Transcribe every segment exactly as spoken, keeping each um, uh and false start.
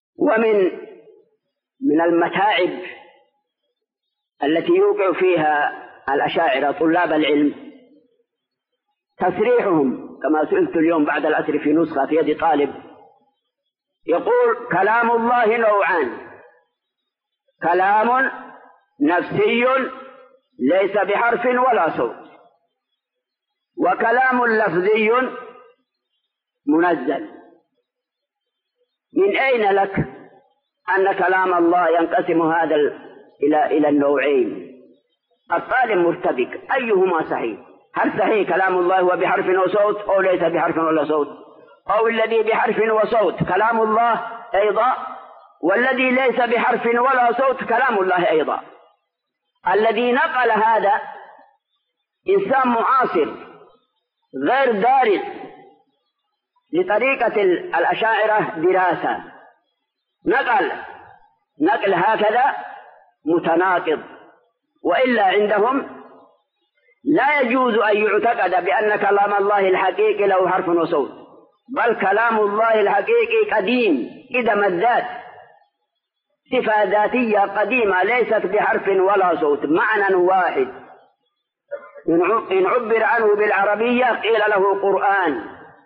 ومن من المتاعب التي يوقع فيها الأشاعرة طلاب العلم تصريحهم، كما سئلت اليوم بعد العصر في نسخة في يد طالب يقول: كلام الله نوعان، كلام نفسي ليس بحرف ولا صوت، وكلام لفظي منزل. من أين لك أن كلام الله ينقسم هذا إلى إلى النوعين؟ الطالب مرتبك، أيهما صحيح؟ هل صحيح كلام الله هو بحرف وصوت أو ليس بحرف ولا صوت، أو الذي بحرف وصوت كلام الله أيضا، والذي ليس بحرف ولا صوت كلام الله أيضا؟ الذي نقل هذا إنسان معاصر غير دارس لطريقة الأشاعرة دراسة، نقل نقل هكذا متناقض، وإلا عندهم لا يجوز أن يعتقد بأن كلام الله الحقيقي له حرف وصوت، بل كلام الله الحقيقي قديم قدم الذات، صفة ذاتية قديمة ليست بحرف ولا صوت، معنى واحد. إن عبر عنه بالعربية قيل له قرآن،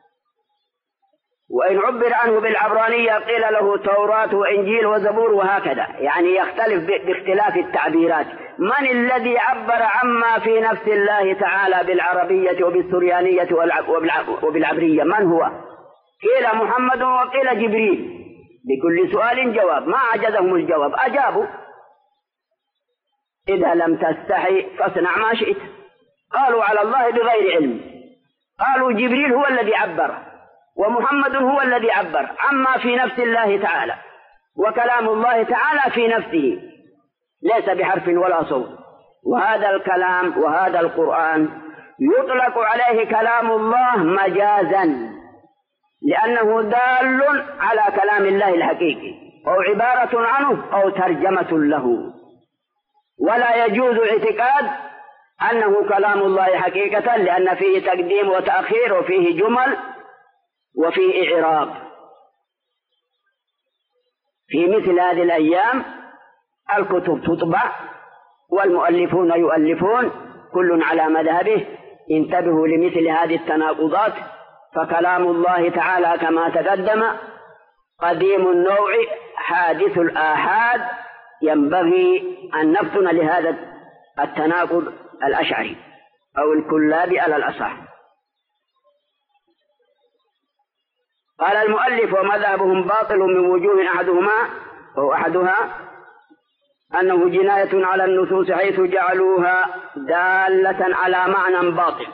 وإن عبر عنه بالعبرانية قيل له توراة وإنجيل وزبور، وهكذا، يعني يختلف باختلاف التعبيرات. من الذي عبر عما في نفس الله تعالى بالعربية وبالسريانية وبالعبرية؟ من هو؟ قيل محمد وقيل جبريل، بكل سؤال جواب، ما عجزهم الجواب، أجابوا. إذا لم تستحي فاصنع ما شئت. قالوا على الله بغير علم، قالوا جبريل هو الذي عبر ومحمد هو الذي عبر عما في نفس الله تعالى، وكلام الله تعالى في نفسه ليس بحرف ولا صوت. وهذا الكلام وهذا القرآن يطلق عليه كلام الله مجازا، لأنه دال على كلام الله الحقيقي، أو عبارة عنه أو ترجمة له، ولا يجوز اعتقاد أنه كلام الله حقيقة، لأن فيه تقديم وتأخير، وفيه جمل، وفيه إعراب. في مثل هذه الأيام الكتب تطبع والمؤلفون يؤلفون كل على مذهبه. انتبهوا لمثل هذه التناقضات، فكلام الله تعالى كما تقدم قديم النوع حادث الآحاد، ينبغي أن نفطن لهذا التناقض الأشعري أو الكلابي على الأصح. قال المؤلف: ومذهبهم باطل من وجوه، أحدهما أو أحدها أنه جناية على النصوص، حيث جعلوها دالة على معنى باطل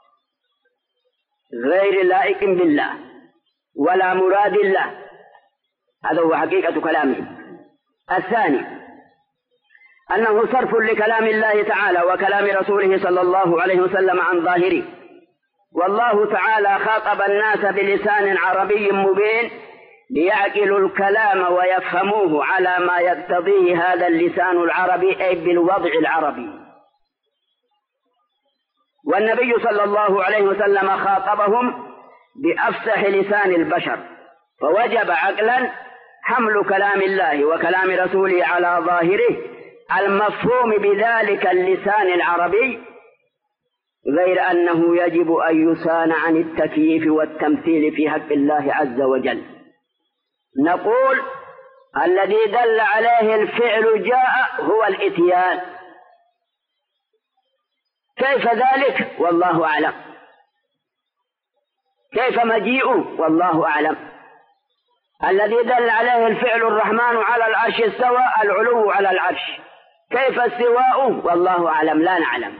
غير لائق بالله ولا مراد الله. هذا هو حقيقة كلامه. الثاني أنه صرف لكلام الله تعالى وكلام رسوله صلى الله عليه وسلم عن ظاهره، والله تعالى خاطب الناس بلسان عربي مبين ليعقلوا الكلام ويفهموه على ما يقتضيه هذا اللسان العربي، أي بالوضع العربي. والنبي صلى الله عليه وسلم خاطبهم بأفصح لسان البشر، فوجب عقلا حمل كلام الله وكلام رسوله على ظاهره المفهوم بذلك اللسان العربي، غير أنه يجب أن يصان عن التكييف والتمثيل في حق الله عز وجل. نقول: الذي دل عليه الفعل جاء هو الإتيان، كيف ذلك والله أعلم، كيف مجيئه والله أعلم. الذي دل عليه الفعل الرحمن على العرش استوى، العلو على العرش، كيف استواؤه والله أعلم، لا نعلم.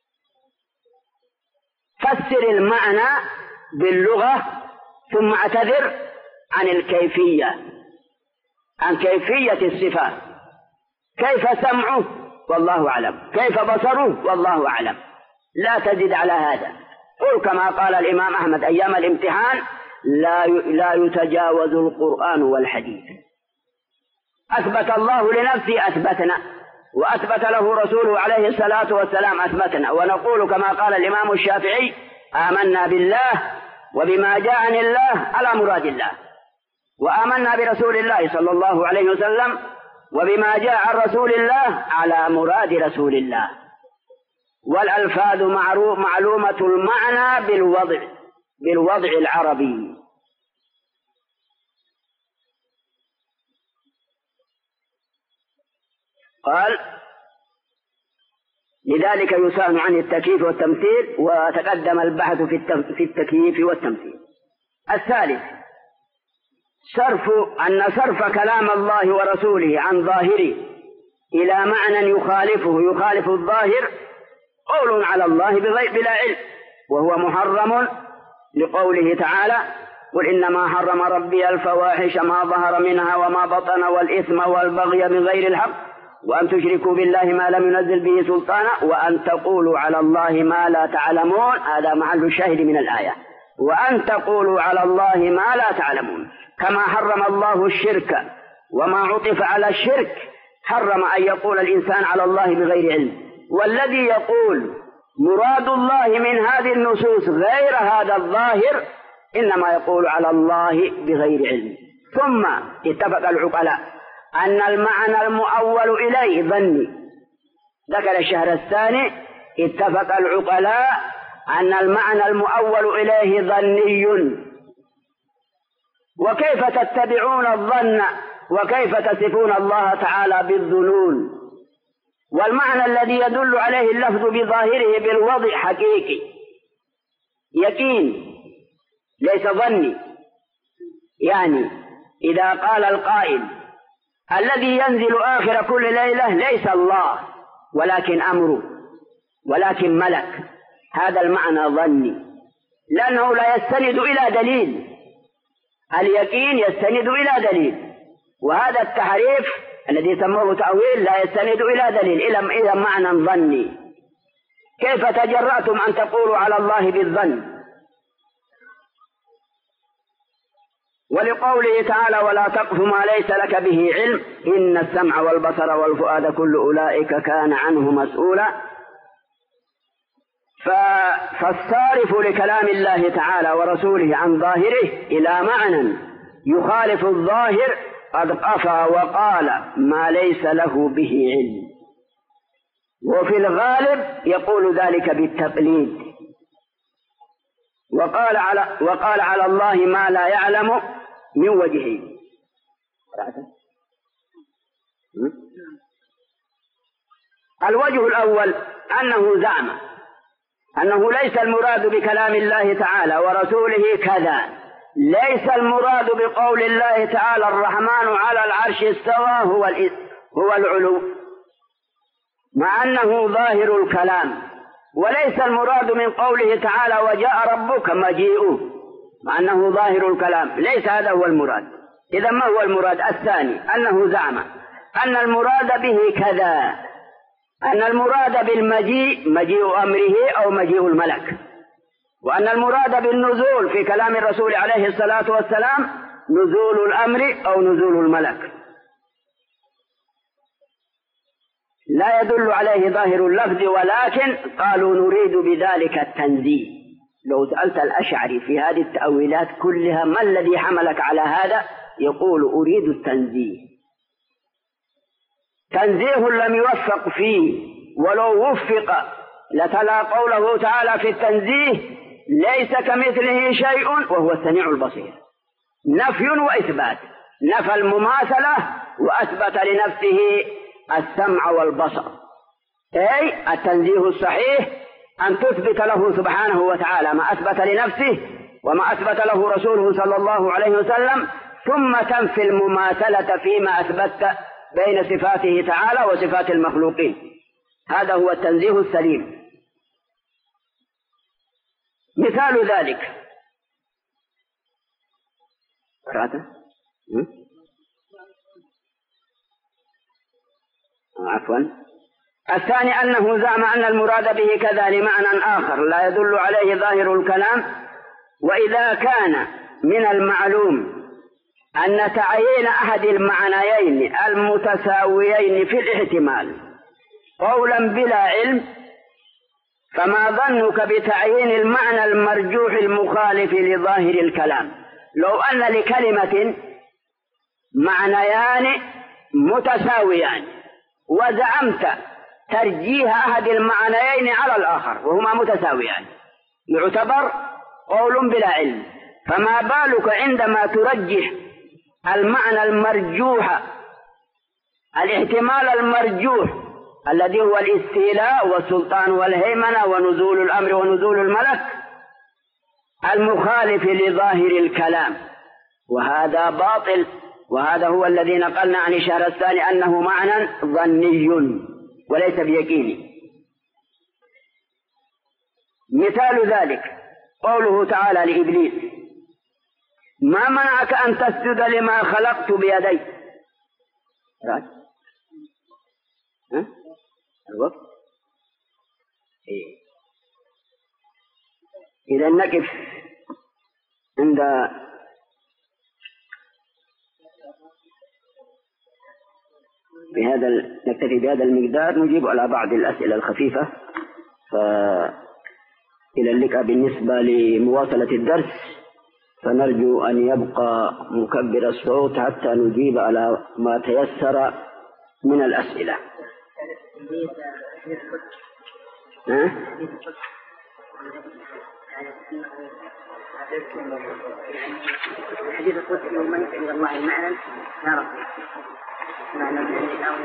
فسر المعنى باللغة ثم اعتذر عن الكيفية، عن كيفية الصفات. كيف سمعه والله أعلم، كيف بصره والله أعلم، لا تزد على هذا. قل كما قال الإمام أحمد أيام الامتحان: لا لا يتجاوز القرآن والحديث. أثبت الله لنفسه أثبتنا، وأثبت له رسوله عليه الصلاة والسلام أثبتنا. ونقول كما قال الإمام الشافعي: آمنا بالله وبما جاء عن الله على مراد الله. وآمنا برسول الله صلى الله عليه وسلم وبما جاء عن رسول الله على مراد رسول الله. والألفاظ معلومة المعنى بالوضع بالوضع العربي. قال لذلك يسأل عن التكييف والتمثيل، وتقدم البحث في التكييف والتمثيل. الثالث صرف أن صرف كلام الله ورسوله عن ظاهره إلى معنى يخالفه يخالف الظاهر قول على الله بلا علم، وهو محرم لقوله تعالى: قل إنما حرم ربي الفواحش ما ظهر منها وما بطن والإثم والبغي بغير الحق وأن تشركوا بالله ما لم ينزل به سلطانا وأن تقولوا على الله ما لا تعلمون. هذا محل الشاهد من الآية، وأن تقولوا على الله ما لا تعلمون. كما حرم الله الشرك وما عطف على الشرك حرم أن يقول الإنسان على الله بغير علم. والذي يقول مراد الله من هذه النصوص غير هذا الظاهر إنما يقول على الله بغير علم. ثم اتفق العقلاء أن المعنى المؤول إليه ظني. ذكر الشهر الثاني اتفق العقلاء أن المعنى المؤول إليه ظني. وكيف تتبعون الظن وكيف تصفون الله تعالى بالظنون؟ والمعنى الذي يدل عليه اللفظ بظاهره بالوضع حقيقي يقين ليس ظني. يعني إذا قال القائل الذي ينزل آخر كل ليلة ليس الله ولكن أمره ولكن ملك، هذا المعنى ظني لأنه لا يستند إلى دليل. اليقين يستند إلى دليل، وهذا التحريف الذي سموه تأويل لا يستند إلى دليل إلى معنى ظني. كيف تجرأتم أن تقولوا على الله بالظن؟ ولقوله تعالى: ولا تقف ما ليس لك به علم إن السمع والبصر والفؤاد كل أولئك كان عنه مسؤولا. فالصارف لكلام الله تعالى ورسوله عن ظاهره إلى معنى يخالف الظاهر قد قفى وقال ما ليس له به علم. وفي الغالب يقول ذلك بالتقليد، وقال على, وقال على الله ما لا يعلم من وجهه. الوجه الأول أنه زعم أنه ليس المراد بكلام الله تعالى ورسوله كذا، ليس المراد بقول الله تعالى الرحمن على العرش استوى هو, هو العلو، مع أنه ظاهر الكلام. وليس المراد من قوله تعالى وجاء ربك مجيئه، مع أنه ظاهر الكلام، ليس هذا هو المراد. إذا ما هو المراد؟ الثاني أنه زعم أن المراد به كذا، أن المراد بالمجيء مجيء أمره أو مجيء الملك، وأن المراد بالنزول في كلام الرسول عليه الصلاة والسلام نزول الأمر أو نزول الملك. لا يدل عليه ظاهر اللفظ، ولكن قالوا نريد بذلك التنزيه. لو سألت الأشعري في هذه التأويلات كلها ما الذي حملك على هذا؟ يقول أريد التنزيه. تنزيه لم يوفق فيه، ولو وفق لتلا قوله تعالى في التنزيه ليس كمثله شيء وهو السميع البصير. نفي وإثبات، نفى المماثلة وأثبت لنفسه السمع والبصر. أي التنزيه الصحيح أن تثبت له سبحانه وتعالى ما أثبت لنفسه وما أثبت له رسوله صلى الله عليه وسلم، ثم تنفي المماثلة فيما أثبت بين صفاته تعالى وصفات المخلوقين. هذا هو التنزيه السليم. مثال ذلك عفوا الثاني أنه زعم أن المراد به كذا لمعنى آخر لا يدل عليه ظاهر الكلام. وإذا كان من المعلوم أن تعيين أحد المعنيين المتساويين في الاحتمال قولا بلا علم، فما ظنك بتعيين المعنى المرجوح المخالف لظاهر الكلام؟ لو أن لكلمة معنيان متساويان، وزعمت ترجيح أحد المعنيين على الآخر وهما متساويان، يعتبر قول بلا علم. فما بالك عندما ترجح المعنى المرجوح، الاحتمال المرجوح الذي هو الاستيلاء والسلطان والهيمنة ونزول الأمر ونزول الملك، المخالف لظاهر الكلام، وهذا باطل. وهذا هو الذي نقلنا عن الشهرستاني أنه معنى ظني وليس بيقيني. مثال ذلك قوله تعالى لإبليس: ما منعك أن تسجد لما خلقت بيدي؟ رأي ها الوقت إيه. إذا نقف عند بهذا نكتفي بهذا المقدار، نجيب على بعض الأسئلة الخفيفة. فإلى اللقاء بالنسبة لمواصلة الدرس، فنرجو أن يبقى مكبر الصوت حتى نجيب على ما تيسر من الأسئلة. ها؟ الحديث القدسي وما يفعل الله المعنى نعرف معنى أو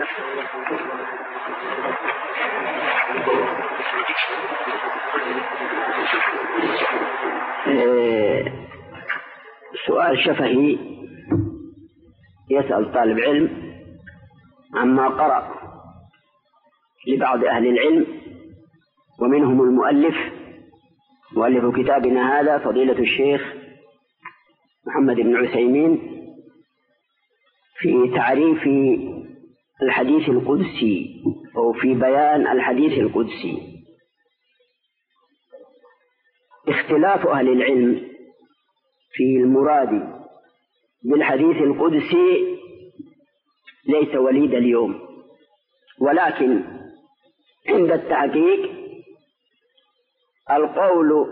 سؤال شفهي يسأل طالب علم عما قرأ لبعض أهل العلم ومنهم المؤلف مؤلف كتابنا هذا فضيلة الشيخ محمد بن عثيمين في تعريف الحديث القدسي أو في بيان الحديث القدسي. اختلاف أهل العلم في المراد بالحديث القدسي ليس وليد اليوم، ولكن عند التحقيق القول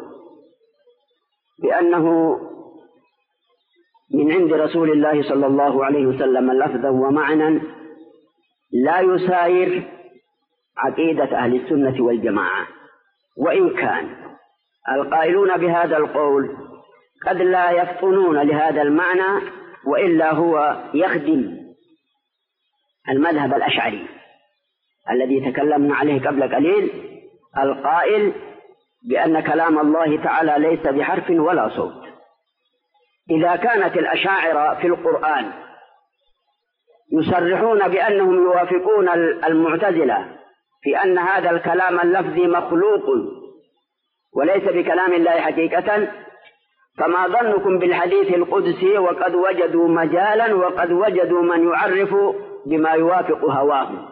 بأنه من عند رسول الله صلى الله عليه وسلم لفظا ومعنى لا يساير عقيدة أهل السنة والجماعة، وإن كان القائلون بهذا القول قد لا يفطنون لهذا المعنى، وإلا هو يخدم المذهب الأشعري الذي تكلمنا عليه قبل قليل، القائل بأن كلام الله تعالى ليس بحرف ولا صوت. إذا كانت الأشاعرة في القرآن يصرحون بأنهم يوافقون المعتزلة في أن هذا الكلام اللفظي مخلوق وليس بكلام الله حقيقة، فما ظنكم بالحديث القدسي وقد وجدوا مجالا وقد وجدوا من يعرف بما يوافق هواهم.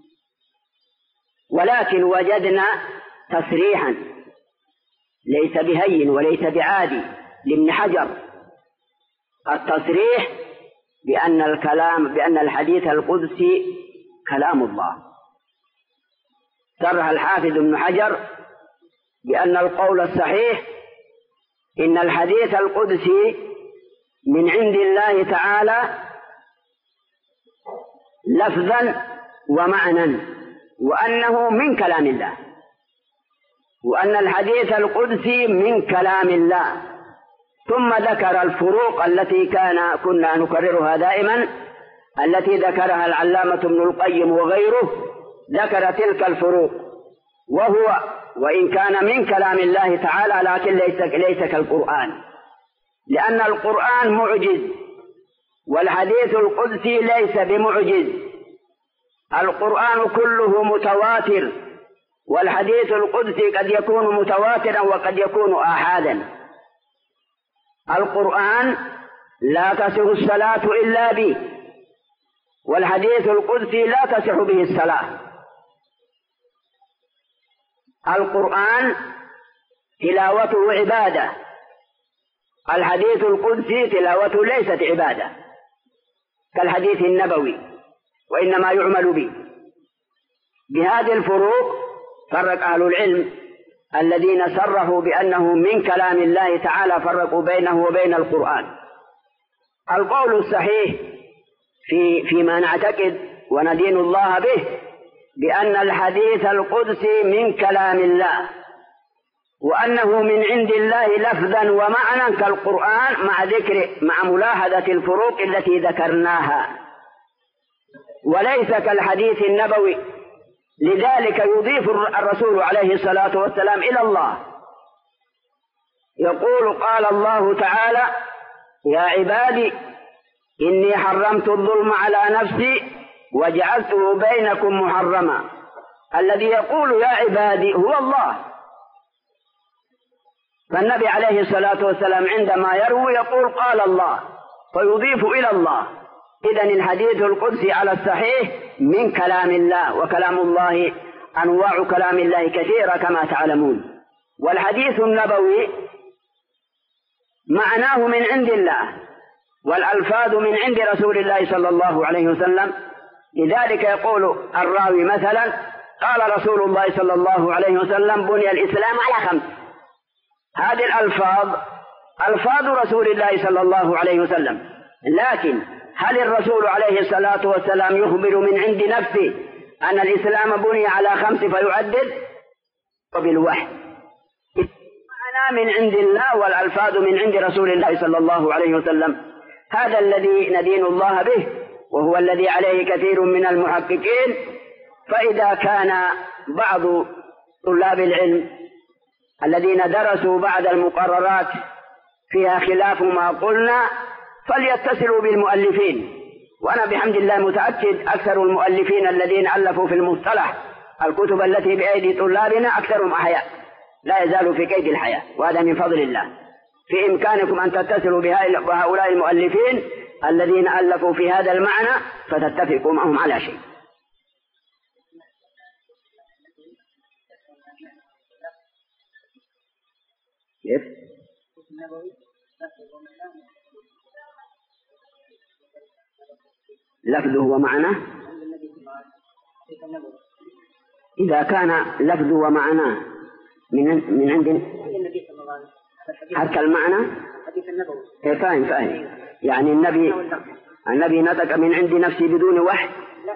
ولكن وجدنا تصريحا ليس بهين وليس بعادي لابن حجر، التصريح بأن الكلام بأن الحديث القدسي كلام الله. صرح الحافظ ابن حجر بأن القول الصحيح إن الحديث القدسي من عند الله تعالى لفظا ومعنى، وأنه من كلام الله، وأن الحديث القدسي من كلام الله. ثم ذكر الفروق التي كان كنا نكررها دائما، التي ذكرها العلامة ابن القيم وغيره، ذكر تلك الفروق، وهو وإن كان من كلام الله تعالى لكن ليس ليس كالقرآن، لأن القرآن معجز والحديث القدسي ليس بمعجز. القرآن كله متواتر، والحديث القدسي قد يكون متواترا وقد يكون آحادا. القرآن لا تصح الصلاة إلا به، والحديث القدسي لا تصح به الصلاة. القرآن تلاوته عبادة، الحديث القدسي تلاوته ليست عبادة كالحديث النبوي، وإنما يعمل به. بهذه الفروق فرق أهل العلم الذين صرحوا بأنه من كلام الله تعالى، فرقوا بينه وبين القرآن. القول الصحيح في فيما نعتقد وندين الله به بأن الحديث القدسي من كلام الله، وأنه من عند الله لفظا ومعنى كالقرآن، مع ذكر مع ملاحظة الفروق التي ذكرناها، وليس كالحديث النبوي. لذلك يضيف الرسول عليه الصلاة والسلام إلى الله، يقول: قال الله تعالى: يا عبادي إني حرمت الظلم على نفسي وجعلته بينكم محرما. الذي يقول يا عبادي هو الله، فالنبي عليه الصلاة والسلام عندما يروي يقول قال الله، فيضيف إلى الله. إذن الحديث القدسي على الصحيح من كلام الله، وكلام الله أنواع كلام الله كثيرة كما تعلمون. والحديث النبوي معناه من عند الله، والألفاظ من عند رسول الله صلى الله عليه وسلم. لذلك يقول الراوي مثلا: قال رسول الله صلى الله عليه وسلم: بني الإسلام على خمس. هذه الألفاظ ألفاظ رسول الله صلى الله عليه وسلم، لكن هل الرسول عليه الصلاة والسلام يخبر من عند نفسه أن الإسلام بني على خمس فيعدد؟ وبالوحي معنى من عند الله، والألفاظ من عند رسول الله صلى الله عليه وسلم. هذا الذي ندين الله به، وهو الذي عليه كثير من المحققين. فإذا كان بعض طلاب العلم الذين درسوا بعض المقررات فيها خلاف ما قلنا فليتصلوا بالمؤلفين، وأنا بحمد الله متأكد أكثر المؤلفين الذين ألفوا في المصطلح الكتب التي بأيدي طلابنا أكثرهم أحياء، لا يزالوا في قيد الحياة، وهذا من فضل الله. في إمكانكم أن تتصلوا بهؤلاء المؤلفين الذين ألفوا في هذا المعنى فتتفقوا معهم على شيء. كيف؟ لفظه ومعناه. إذا كان لفظه ومعناه من من عند هذا المعنى، إيه فاهم فاهم يعني النبي النبي نطق من عند نفسه بدون وحي.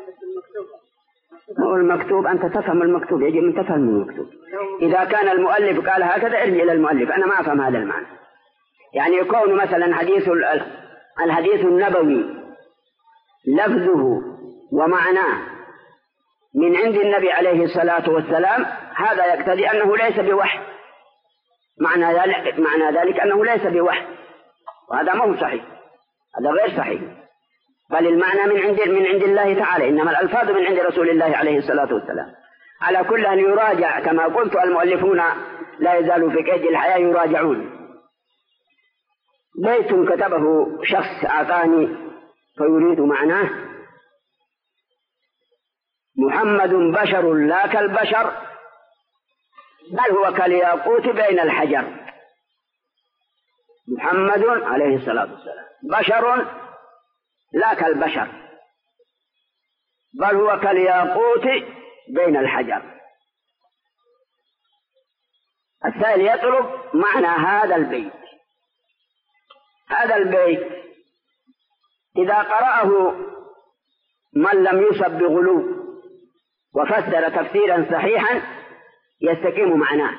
هو المكتوب أنت تفهم المكتوب، يجب أن تفهم المكتوب. إذا كان المؤلف قال هكذا ارجع إلى المؤلف، أنا ما أفهم هذا المعنى. يعني يكون مثلا حديث الحديث النبوي لفظه ومعناه من عند النبي عليه الصلاة والسلام، هذا يقتضي أنه ليس بوحي. معنى ذلك معنى ذلك أنه ليس بوحي، وهذا ما هو صحيح، هذا غير صحيح. بل المعنى من عند من عند الله تعالى، إنما الألفاظ من عند رسول الله عليه الصلاة والسلام. على كل أن يراجع، كما قلت المؤلفون لا يزالوا في قيد الحياة يراجعون. بيت كتبه شخص أعطاني فيريد معناه: محمد بشر لا كالبشر، بل هو كالياقوت بين الحجر. محمد عليه الصلاة والسلام بشر لا كالبشر، بل هو كالياقوت بين الحجر. السائل يطلب معنى هذا البيت. هذا البيت إذا قرأه من لم يصب بغلو وفسر تفسيرا صحيحا يستقيم معناه.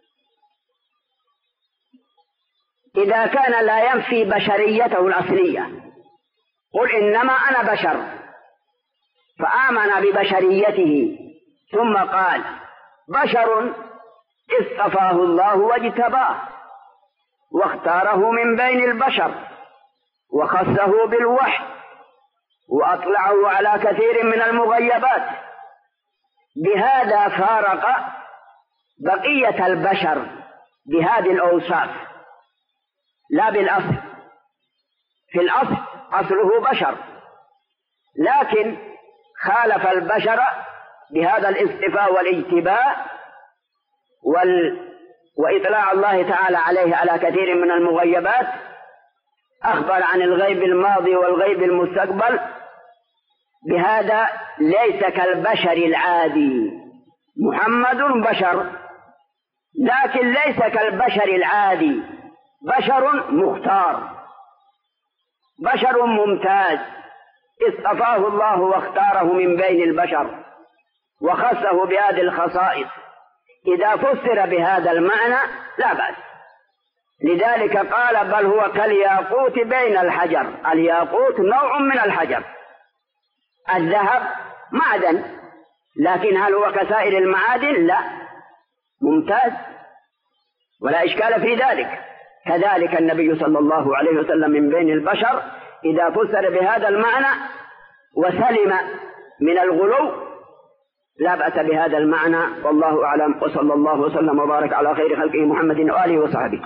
إذا كان لا ينفي بشريته الأصلية، قل إنما أنا بشر، فآمن ببشريته ثم قال بشر اصطفاه الله واجتباه واختاره من بين البشر وخصه بالوحي وأطلعه على كثير من المغيبات، بهذا فارق بقية البشر بهذه الأوصاف لا بالأصل. في الأصل أصله بشر، لكن خالف البشر بهذا الاصطفاء والاجتباء وال... وإطلاع الله تعالى عليه على كثير من المغيبات. أخبر عن الغيب الماضي والغيب المستقبل، بهذا ليس كالبشر العادي. محمد بشر، لكن ليس كالبشر العادي، بشر مختار، بشر ممتاز، اصطفاه الله واختاره من بين البشر وخصه بهذه الخصائص، إذا فسر بهذا المعنى لا بأس. لذلك قال بل هو كالياقوت بين الحجر. الياقوت نوع من الحجر، الذهب معدن، لكن هل هو كسائر المعادن؟ لا. ممتاز، ولا إشكال في ذلك. كذلك النبي صلى الله عليه وسلم من بين البشر إذا فسر بهذا المعنى وسلم من الغلو لا بأس بهذا المعنى، والله أعلم. وصلى الله وسلم وبارك على خير خلقه محمد وآله وصحبه.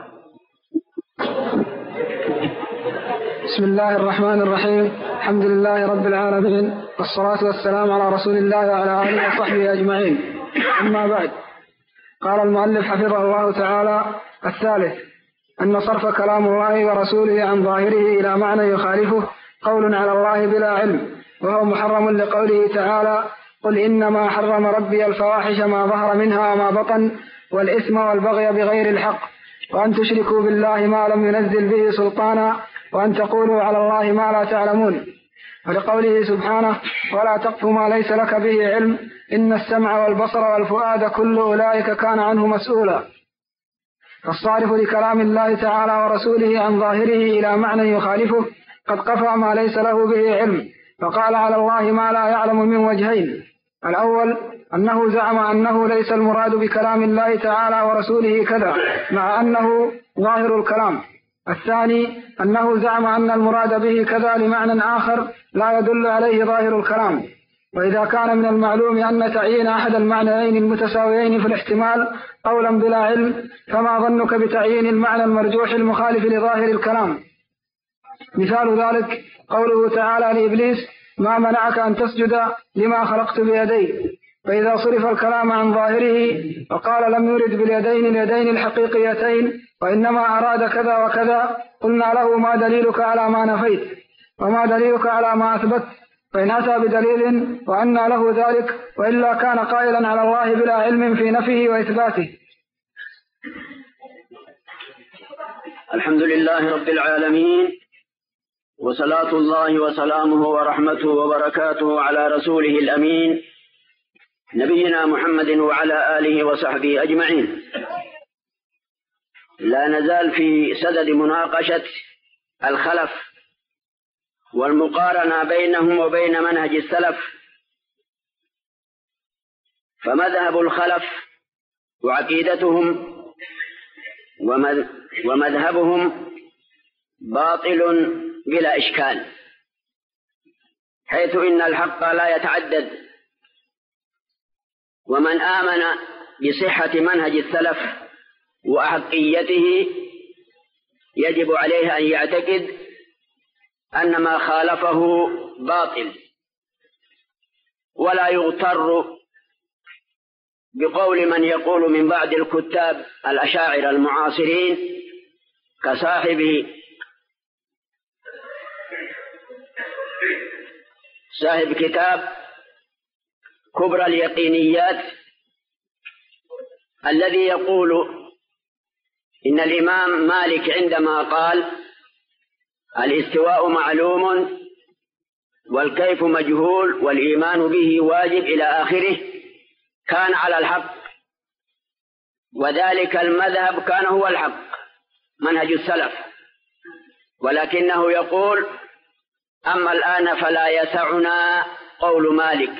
بسم الله الرحمن الرحيم. الحمد لله رب العالمين، والصلاة والسلام على رسول الله وعلى آله وصحبه أجمعين. أما بعد، قال المؤلف حفظه الله تعالى: الثالث أن صرف كلام الله ورسوله عن ظاهره إلى معنى يخالفه قول على الله بلا علم، وهو محرم لقوله تعالى: قل إنما حرم ربي الفواحش ما ظهر منها وما بطن والإثم والبغي بغير الحق وأن تشركوا بالله ما لم ينزل به سلطانا وأن تقولوا على الله ما لا تعلمون. ولقوله سبحانه: ولا تقف ما ليس لك به علم إن السمع والبصر والفؤاد كل أولئك كان عنه مسؤولا. فالصارف لكلام الله تعالى ورسوله عن ظاهره إلى معنى يخالفه قد قفى ما ليس له به علم، فقال على الله ما لا يعلم من وجهين: الأول أنه زعم أنه ليس المراد بكلام الله تعالى ورسوله كذا مع أنه ظاهر الكلام. الثاني أنه زعم أن المراد به كذا لمعنى آخر لا يدل عليه ظاهر الكلام. وإذا كان من المعلوم أن تعيين أحد المعنيين المتساويين في الاحتمال قولا بلا علم، فما ظنك بتعيين المعنى المرجوح المخالف لظاهر الكلام؟ مثال ذلك قوله تعالى لإبليس: ما منعك أن تسجد لما خلقت بيدي. فإذا صرف الكلام عن ظاهره وقال لم يرد باليدين اليدين الحقيقيتين وإنما أراد كذا وكذا، قلنا له: ما دليلك على ما نفيت وما دليلك على ما أثبت؟ فإن أتى بدليل وأنى له ذلك، وإلا كان قائلا على الله بلا علم في نفيه وإثباته. الحمد لله رب العالمين، وصلاة الله وسلامه ورحمته وبركاته على رسوله الأمين نبينا محمد وعلى آله وصحبه أجمعين. لا نزال في سدد مناقشة الخلف والمقارنة بينهم وبين منهج السلف. فمذهب الخلف وعقيدتهم ومذهبهم باطل بلا إشكال، حيث إن الحق لا يتعدد. ومن آمن بصحة منهج السلف وأحقيته يجب عليه أن يعتقد أن ما خالفه باطل، ولا يغتر بقول من يقول من بعد الكتاب الأشاعرة المعاصرين كصاحب صاحب كتاب كبرى اليقينيات، الذي يقول إن الإمام مالك عندما قال الاستواء معلوم والكيف مجهول والإيمان به واجب إلى آخره كان على الحق، وذلك المذهب كان هو الحق منهج السلف. ولكنه يقول: أما الآن فلا يسعنا قول مالك،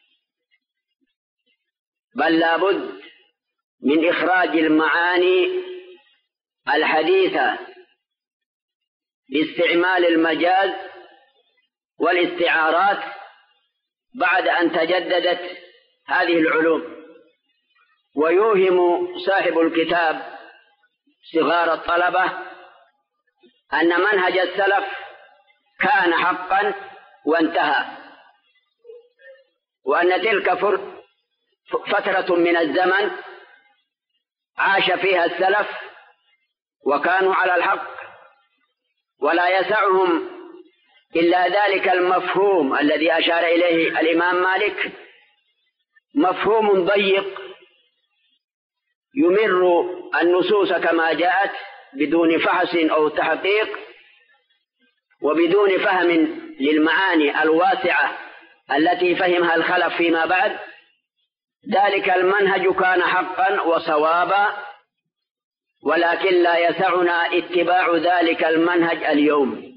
بل لا بد من إخراج المعاني الحديثة باستعمال المجاز والاستعارات بعد أن تجددت هذه العلوم. ويوهم صاحب الكتاب صغار الطلبة أن منهج السلف كان حقا وانتهى، وأن تلك فترة من الزمن عاش فيها السلف وكانوا على الحق، ولا يسعهم إلا ذلك المفهوم الذي أشار إليه الإمام مالك، مفهوم ضيق يمر النصوص كما جاءت بدون فحص أو تحقيق، وبدون فهم للمعاني الواسعة التي فهمها الخلف فيما بعد، ذلك المنهج كان حقا وصوابا، ولكن لا يسعنا اتباع ذلك المنهج اليوم.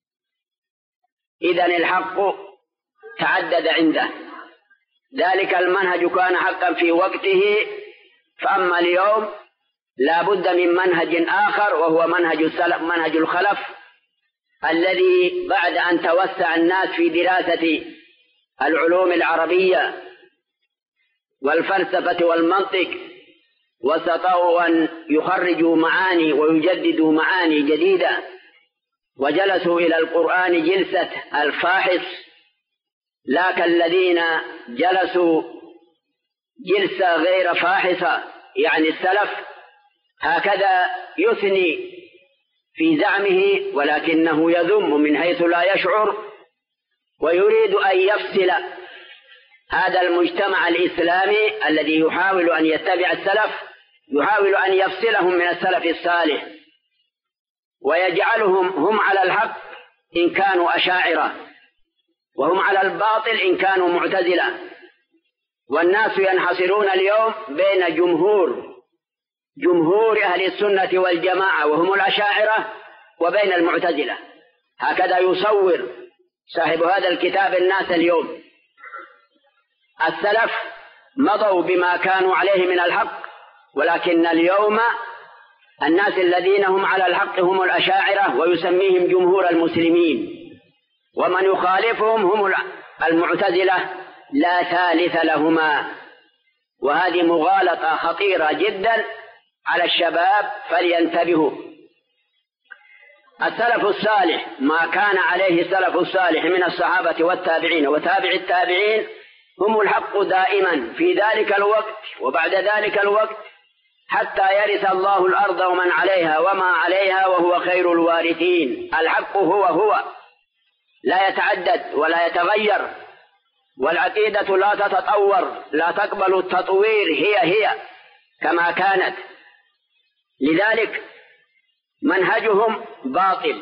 إذن الحق تعدد عنده، ذلك المنهج كان حقا في وقته، فأما اليوم لا بد من منهج آخر، وهو منهج السلف منهج الخلف الذي بعد أن توسع الناس في دراسة العلوم العربية والفلسفة والمنطق واستطاعوا أن يخرجوا معاني ويجددوا معاني جديدة، وجلسوا إلى القرآن جلسة الفاحص، لا كالذين جلسوا جلسة غير فاحصة يعني السلف، هكذا يثني في زعمه ولكنه يذم من حيث لا يشعر، ويريد أن يفصل هذا المجتمع الإسلامي الذي يحاول أن يتبع السلف، يحاول أن يفصلهم من السلف الصالح ويجعلهم هم على الحق إن كانوا أشاعرة، وهم على الباطل إن كانوا معتزلة. والناس ينحصرون اليوم بين جمهور جمهور أهل السنة والجماعة وهم الأشاعرة وبين المعتزلة، هكذا يصور صاحب هذا الكتاب الناس اليوم. السلف مضوا بما كانوا عليه من الحق، ولكن اليوم الناس الذين هم على الحق هم الأشاعرة، ويسميهم جمهور المسلمين، ومن يخالفهم هم المعتزلة لا ثالث لهما. وهذه مغالطة خطيرة جدا على الشباب فلينتبهوا. السلف الصالح ما كان عليه السلف الصالح من الصحابة والتابعين وتابع التابعين هم الحق دائما في ذلك الوقت وبعد ذلك الوقت، حتى يرث الله الأرض ومن عليها وما عليها وهو خير الوارثين. الحق هو هو لا يتعدد ولا يتغير، والعقيدة لا تتطور، لا تقبل التطوير، هي هي كما كانت. لذلك منهجهم باطل.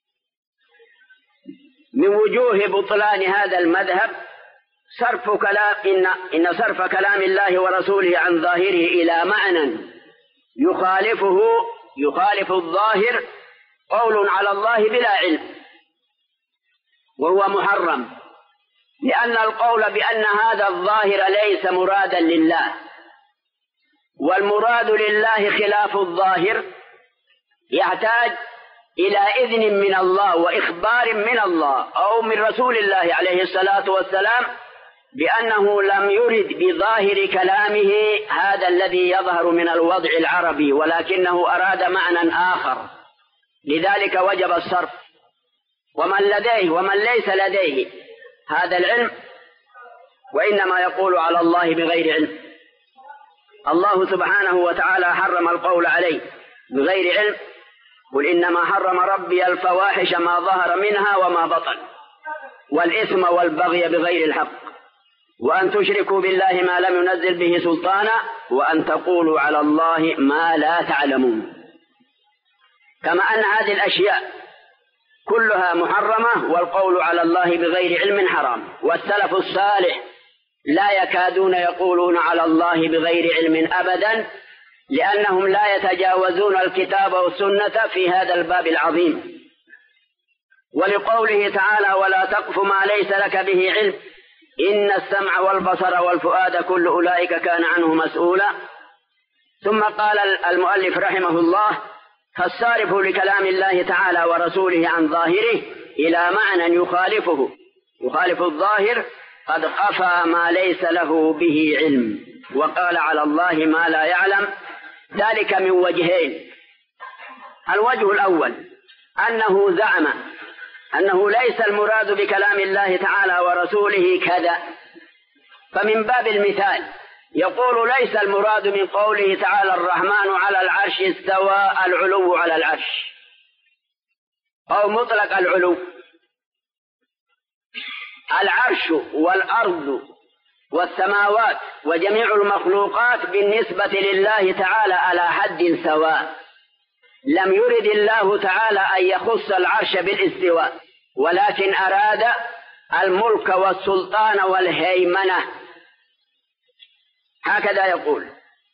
من وجوه بطلان هذا المذهب صرف كلام إن, إن صرف كلام الله ورسوله عن ظاهره إلى معنى يخالفه يخالف الظاهر قول على الله بلا علم، وهو محرم، لأن القول بأن هذا الظاهر ليس مرادا لله، والمراد لله خلاف الظاهر، يحتاج إلى إذن من الله وإخبار من الله أو من رسول الله عليه الصلاة والسلام بأنه لم يرد بظاهر كلامه هذا الذي يظهر من الوضع العربي، ولكنه أراد معنى آخر، لذلك وجب الصرف. ومن لديه ومن ليس لديه هذا العلم وإنما يقول على الله بغير علم. الله سبحانه وتعالى حرم القول عليه بغير علم، قل إنما حرم ربي الفواحش ما ظهر منها وما بطن والإثم والبغي بغير الحق وأن تشركوا بالله ما لم ينزل به سلطانا وأن تقولوا على الله ما لا تعلمون. كما أن هذه الأشياء كلها محرمة، والقول على الله بغير علم حرام. والسلف الصالح لا يكادون يقولون على الله بغير علم أبدا، لأنهم لا يتجاوزون الكتاب والسنة في هذا الباب العظيم. ولقوله تعالى ولا تقف ما ليس لك به علم إن السمع والبصر والفؤاد كل أولئك كان عنه مسؤولا. ثم قال المؤلف رحمه الله فالصارف لكلام الله تعالى ورسوله عن ظاهره إلى معنى يخالفه يخالف الظاهر قد قفى ما ليس له به علم وقال على الله ما لا يعلم، ذلك من وجهين. الوجه الأول أنه زعم أنه ليس المراد بكلام الله تعالى ورسوله كذا، فمن باب المثال يقول ليس المراد من قوله تعالى الرحمن على العرش استوى العلو على العرش أو مطلق العلو. العرش والأرض والسماوات وجميع المخلوقات بالنسبة لله تعالى على حد سواء، لم يرد الله تعالى أن يخص العرش بالاستواء ولكن أراد الملك والسلطان والهيمنة، هكذا يقول،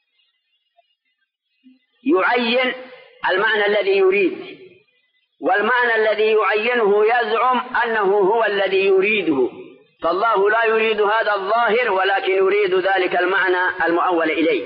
يعين المعنى الذي يريد، والمعنى الذي يعينه يزعم أنه هو الذي يريده، فالله لا يريد هذا الظاهر ولكن يريد ذلك المعنى المؤول إليه.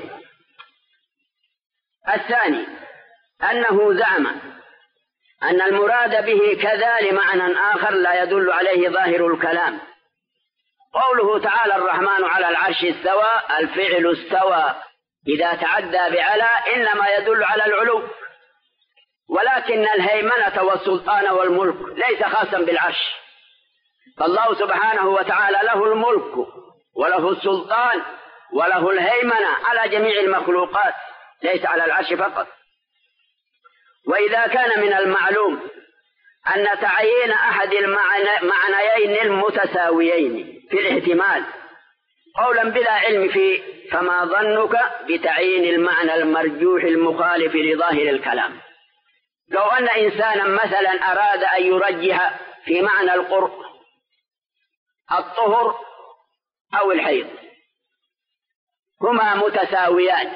الثاني أنه زعم أن المراد به كذا لمعنى آخر لا يدل عليه ظاهر الكلام. قوله تعالى الرحمن على العرش استوى، الفعل استوى إذا تعدى بعلى إنما يدل على العلو، ولكن الهيمنة والسلطان والملك ليس خاصا بالعرش، فالله سبحانه وتعالى له الملك وله السلطان وله الهيمنة على جميع المخلوقات، ليس على العرش فقط. وإذا كان من المعلوم أن تعيين أحد المعنيين المتساويين في الاحتمال قولا بلا علم فيه، فما ظنك بتعيين المعنى المرجوح المخالف لظاهر الكلام؟ لو أن إنسانا مثلا أراد أن يرجح في معنى القرء الطهر أو الحيض، هما متساويان،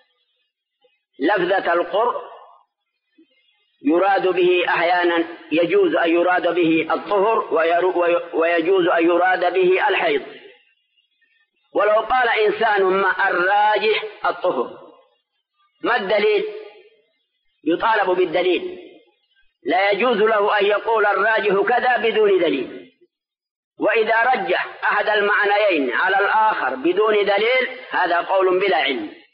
لفظة القرء يراد به أحيانا يجوز أن يراد به الطهر ويجوز أن يراد به الحيض. ولو قال إنسان ما الراجح الطهر، ما الدليل؟ يطالب بالدليل، لا يجوز له أن يقول الراجح كذا بدون دليل. وإذا رجح أحد المعنيين على الآخر بدون دليل هذا قول بلا علم.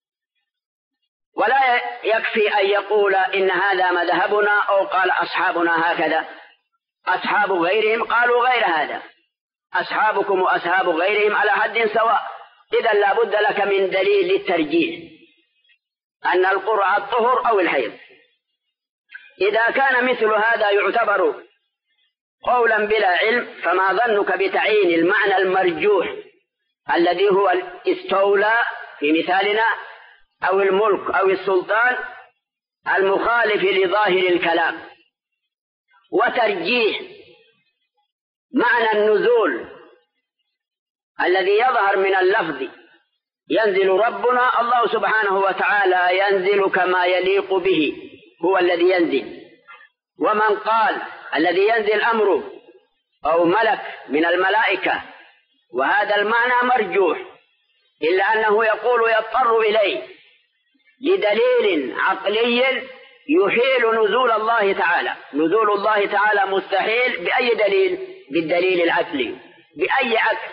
ولا يكفي أن يقول إن هذا مذهبنا أو قال أصحابنا هكذا، أصحاب غيرهم قالوا غير هذا، أصحابكم وأصحاب غيرهم على حد سواء. إذا لا بد لك من دليل للترجيح أن القرء الطهر أو الحيض. إذا كان مثل هذا يعتبر قولا بلا علم، فما ظنك بتعيين المعنى المرجوح الذي هو الاستولى في مثالنا أو الملك أو السلطان المخالف لظاهر الكلام، وترجيح معنى النزول الذي يظهر من اللفظ، ينزل ربنا الله سبحانه وتعالى ينزل كما يليق به، هو الذي ينزل. ومن قال الذي ينزل أمره أو ملك من الملائكة، وهذا المعنى مرجوح، إلا أنه يقول يضطر إليه لدليل عقلي يحيل نزول الله تعالى. نزول الله تعالى مستحيل بأي دليل؟ بالدليل العقلي. بأي عقل؟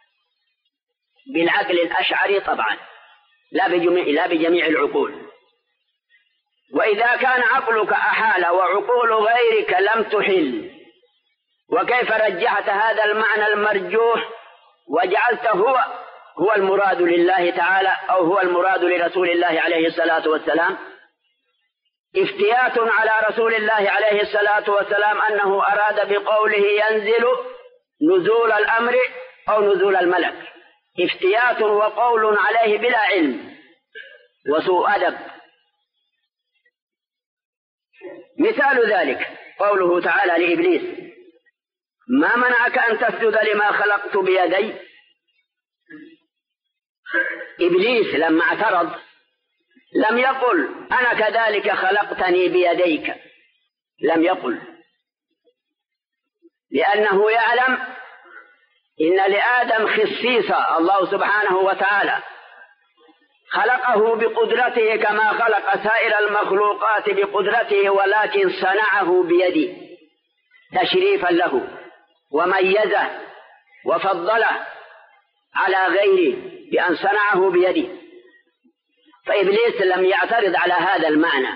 بالعقل الأشعري طبعا، لا بجميع, لا بجميع العقول. وإذا كان عقلك أحال وعقول غيرك لم تحل، وكيف رجحت هذا المعنى المرجوح وجعلته هو هو المراد لله تعالى أو هو المراد لرسول الله عليه الصلاة والسلام؟ افتيات على رسول الله عليه الصلاة والسلام أنه أراد بقوله ينزل نزول الأمر أو نزول الملك، افتيات وقول عليه بلا علم وسوء أدب. مثال ذلك قوله تعالى لإبليس: ما منعك أن تسجد لما خلقت بيدي؟ إبليس لما اعترض لم يقل أنا كذلك خلقتني بيديك، لم يقل، لأنه يعلم إن لآدم خصيصة، الله سبحانه وتعالى خلقه بقدرته كما خلق سائر المخلوقات بقدرته، ولكن صنعه بيده تشريفا له وميزه وفضله على غيره بأن صنعه بيده. فإبليس لم يعترض على هذا المعنى.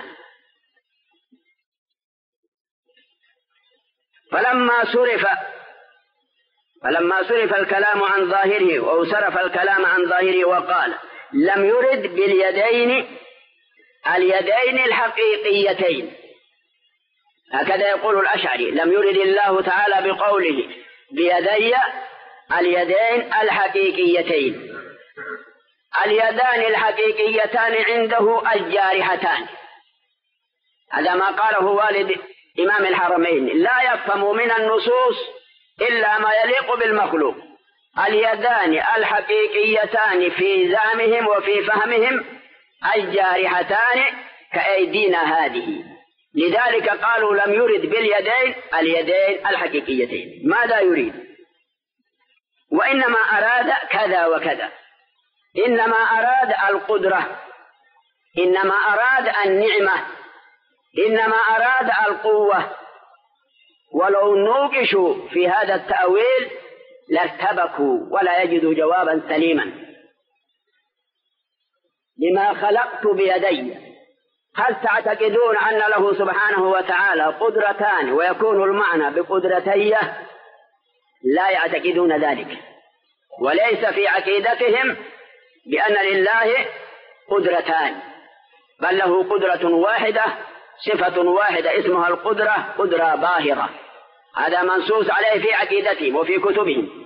فلما صرف فلما صرف الكلام عن ظاهره أو صرف الكلام عن ظاهره وقال لم يرد باليدين اليدين الحقيقيتين، هكذا يقول الأشعري: لم يرد الله تعالى بقوله بيدي اليدين الحقيقيتين. اليدان الحقيقيتان عنده الجارحتان، هذا ما قاله والد إمام الحرمين لا يفهم من النصوص إلا ما يليق بالمخلوق. اليدان الحقيقيتان في زعمهم وفي فهمهم الجارحتان كأيدينا هذه، لذلك قالوا لم يرد باليدين اليدين الحقيقيتين. ماذا يريد؟ وإنما أراد كذا وكذا، إنما أراد القدرة، إنما أراد النعمة، إنما أراد القوة. ولو نوقشوا في هذا التأويل لارتبكوا ولا يجدوا جوابا سليما. لما خلقت بيدي، هل تعتقدون أن له سبحانه وتعالى قدرتان ويكون المعنى بقدرتي؟ لا يعتقدون ذلك، وليس في عقيدتهم بأن لله قدرتان، بل له قدرة واحدة، صفة واحدة اسمها القدرة، قدرة باهرة. هذا منصوص عليه في عقيدتهم وفي كتبهم.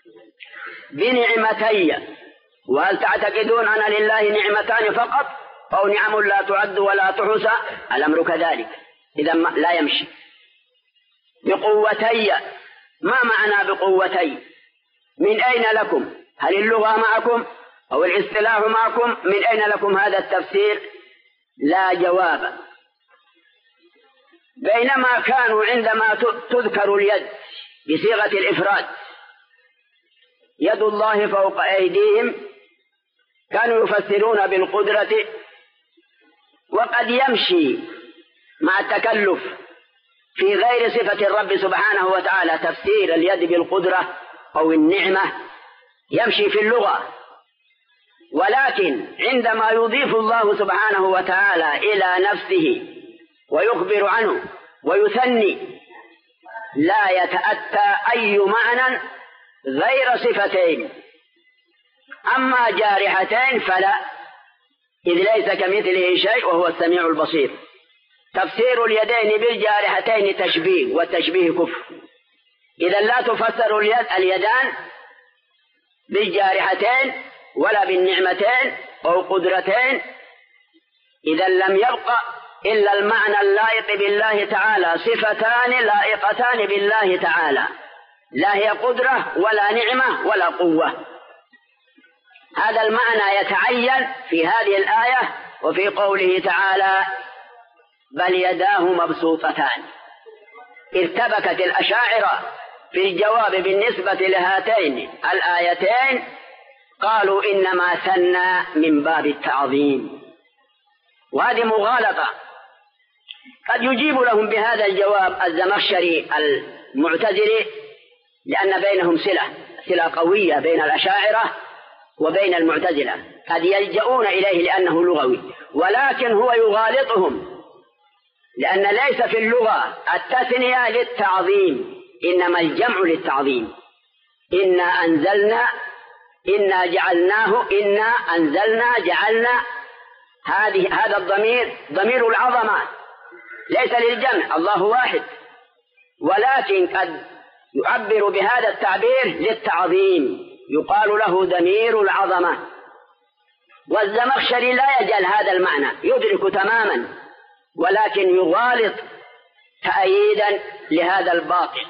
بنعمتي، وهل تعتقدون أن لله نعمتان فقط أو نعم لا تعد ولا تحصى؟ الأمر كذلك، إذا لا يمشي. بقوتي، ما معنى بقوتي؟ من أين لكم؟ هل اللغة معكم أو الاصطلاح معكم؟ من أين لكم هذا التفسير؟ لا جواب. بينما كانوا عندما تذكر اليد بصيغة الإفراد، يد الله فوق أيديهم، كانوا يفسرون بالقدرة. وقد يمشي مع التكلف في غير صفة الرب سبحانه وتعالى تفسير اليد بالقدرة أو النعمة، يمشي في اللغة. ولكن عندما يضيف الله سبحانه وتعالى إلى نفسه ويخبر عنه ويثني، لا يتأتى أي معنى غير صفتين. أما جارحتين فلا، إذ ليس كمثله شيء وهو السميع البصير. تفسير اليدين بالجارحتين تشبيه، والتشبيه كفر. إذا لا تفسر اليد اليدان بالجارحتين ولا بالنعمتين أو قدرتين، إذا لم يبقى إلا المعنى اللائق بالله تعالى، صفتان لائقتان بالله تعالى، لا هي قدرة ولا نعمة ولا قوة. هذا المعنى يتعين في هذه الآية وفي قوله تعالى بل يداه مبسوطتان. ارتبكت الأشاعرة في الجواب بالنسبة لهاتين الآيتين، قالوا إنما ثنى من باب التعظيم، وهذه مغالطة. قد يجيب لهم بهذا الجواب الزمخشري المعتزلي، لأن بينهم صلة صلة قوية بين الأشاعرة وبين المعتزلة، قد يلجؤون إليه لأنه لغوي، ولكن هو يغالطهم، لأن ليس في اللغة التثنية للتعظيم، إنما الجمع للتعظيم. إنا أنزلنا، إنا جعلناه، إنا أنزلنا جعلنا، هذه هذا الضمير ضمير العظمة، ليس للجمع، الله واحد، ولكن قد يعبر بهذا التعبير للتعظيم، يقال له ضمير العظمة. والزمخشري لا يجعل هذا المعنى، يدرك تماما، ولكن يغالط تأييدا لهذا الباطل.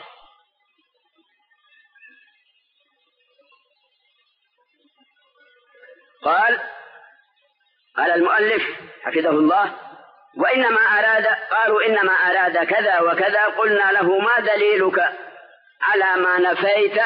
قال قال المؤلف حفظه الله وإنما أراد، قالوا إنما أراد كذا وكذا، قلنا له ما دليلك على ما نفيت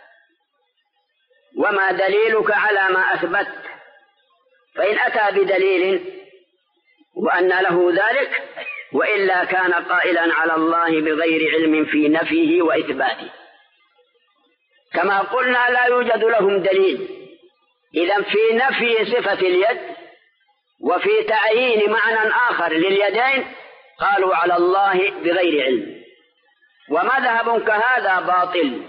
وما دليلك على ما أثبت؟ فإن أتى بدليل وأن له ذلك، وإلا كان قائلا على الله بغير علم في نفيه وإثباته. كما قلنا لا يوجد لهم دليل، إذن في نفي صفة اليد وفي تعيين معنى آخر لليدين قالوا على الله بغير علم. ومذهب كهذا باطل،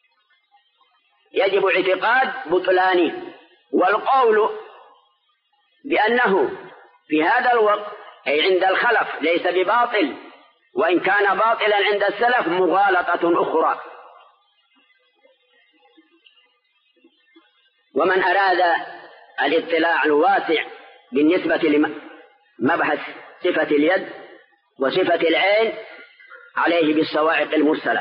يجب اعتقاد بطلانه. والقول بأنه في هذا الوقت أي عند الخلف ليس بباطل، وإن كان باطلا عند السلف مغالطة أخرى. ومن أراد الاطلاع الواسع بالنسبة لمبحث صفة اليد وصفة العين عليه بالصواعق المرسلة.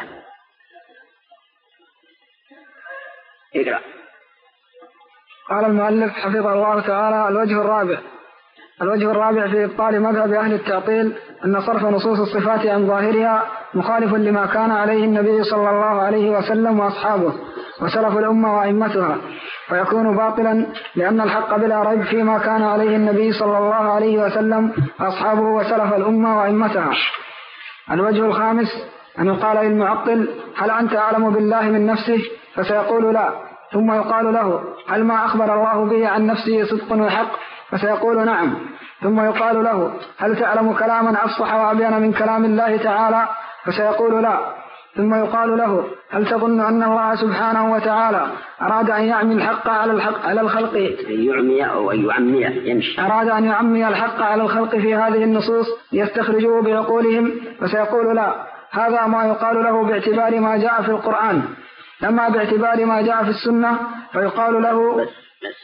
اقرأ. قال المؤلف حفظه الله تعالى: الوجه الرابع الوجه الرابع في إبطال مذهب أهل التعطيل أن صرف نصوص الصفات عن ظاهرها مخالف لما كان عليه النبي صلى الله عليه وسلم وأصحابه وسلف الأمة وأئمتها، فيكون باطلا، لأن الحق بلا ريب فيما كان عليه النبي صلى الله عليه وسلم وأصحابه وسلف الأمة وأئمتها. الوجه الخامس أن يقال للمعطل: هل أنت أعلم بالله من نفسه؟ فسيقول لا، ثم يقال له: هل ما أخبر الله به عن نفسه صدق وحق؟ فسيقول نعم، ثم يقال له: هل تعلم كلاما أفصح وأبين من كلام الله تعالى؟ فسيقول لا، ثم يقال له: هل تظن أن الله سبحانه وتعالى أراد أن يعمي الحق على الحق على الخلق يعمي أو يعمي يمشي أراد أن يعمي الحق على الخلق في هذه النصوص ليستخرجوه بعقولهم؟ فسيقول لا، هذا ما يقال له باعتبار ما جاء في القرآن، أما باعتبار ما جاء في السنة فيقال له بس بس.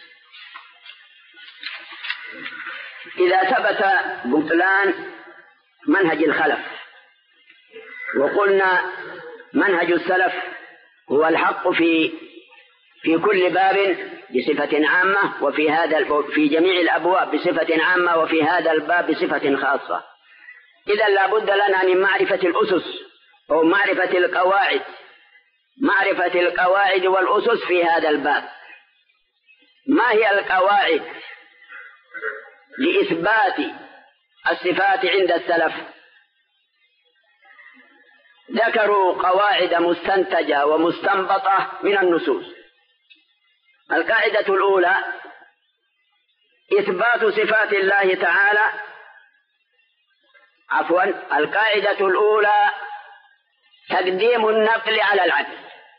إذا ثبت بطلان منهج الخلف وقلنا منهج السلف هو الحق في في كل باب بصفة عامة، وفي هذا في جميع الأبواب بصفة عامة، وفي هذا الباب بصفة خاصة، إذا لا بد لنا من معرفة الأسس أو معرفة القواعد معرفة القواعد والأسس في هذا الباب. ما هي القواعد لإثبات الصفات عند السلف؟ ذكروا قواعد مستنتجة ومستنبطة من النصوص. القاعدة الأولى إثبات صفات الله تعالى عفوا القاعدة الأولى تقديم النقل على العكس.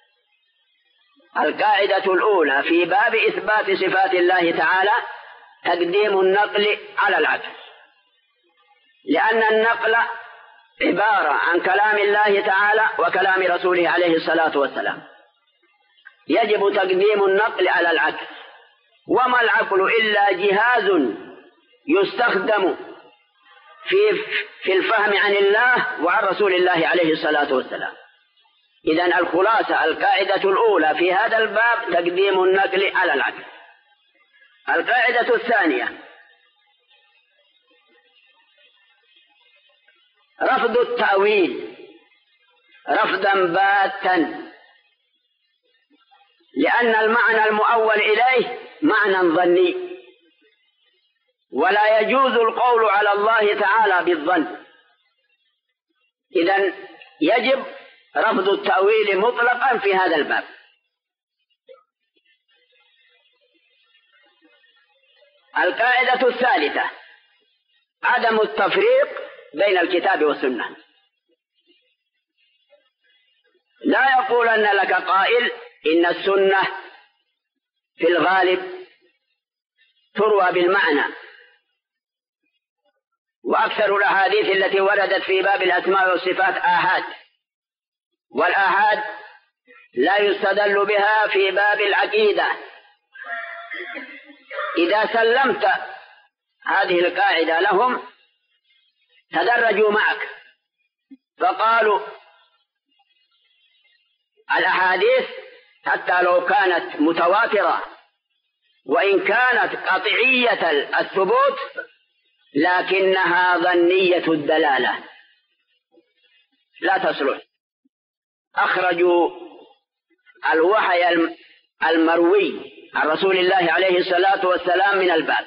القاعدة الأولى في باب إثبات صفات الله تعالى تقديم النقل على العكس، لأن النقل عبارة عن كلام الله تعالى وكلام رسوله عليه الصلاة والسلام، يجب تقديم النقل على العكس. وما العقل إلا جهاز يستخدم في في الفهم عن الله وعن رسول الله عليه الصلاة والسلام. إذن الخلاصة القاعدة الأولى في هذا الباب تقديم النقل على العكس. القاعدة الثانية رفض التأويل رفضا باتا، لأن المعنى المؤول إليه معنى ظني، ولا يجوز القول على الله تعالى بالظن. إذن يجب رفض التأويل مطلقا في هذا الباب. القاعدة الثالثة عدم التفريق بين الكتاب والسنة. لا يقولن لك قائل إن السنة في الغالب تروى بالمعنى، وأكثر الأحاديث التي وردت في باب الأسماء والصفات آحاد، والآحاد لا يستدل بها في باب العقيدة. إذا سلمت هذه القاعدة لهم تدرجوا معك، فقالوا الأحاديث حتى لو كانت متواترة وإن كانت قطعية الثبوت لكنها ظنية الدلالة لا تصلح. أخرجوا الوحي المروي عن رسول الله عليه الصلاة والسلام من الباب،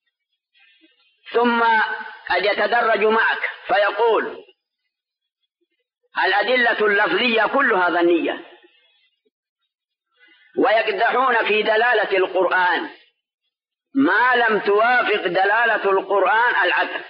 ثم قد يتدرج معك فيقول الأدلة اللفظية كلها ظنية، ويقدحون في دلالة القرآن ما لم توافق دلالة القرآن العكس.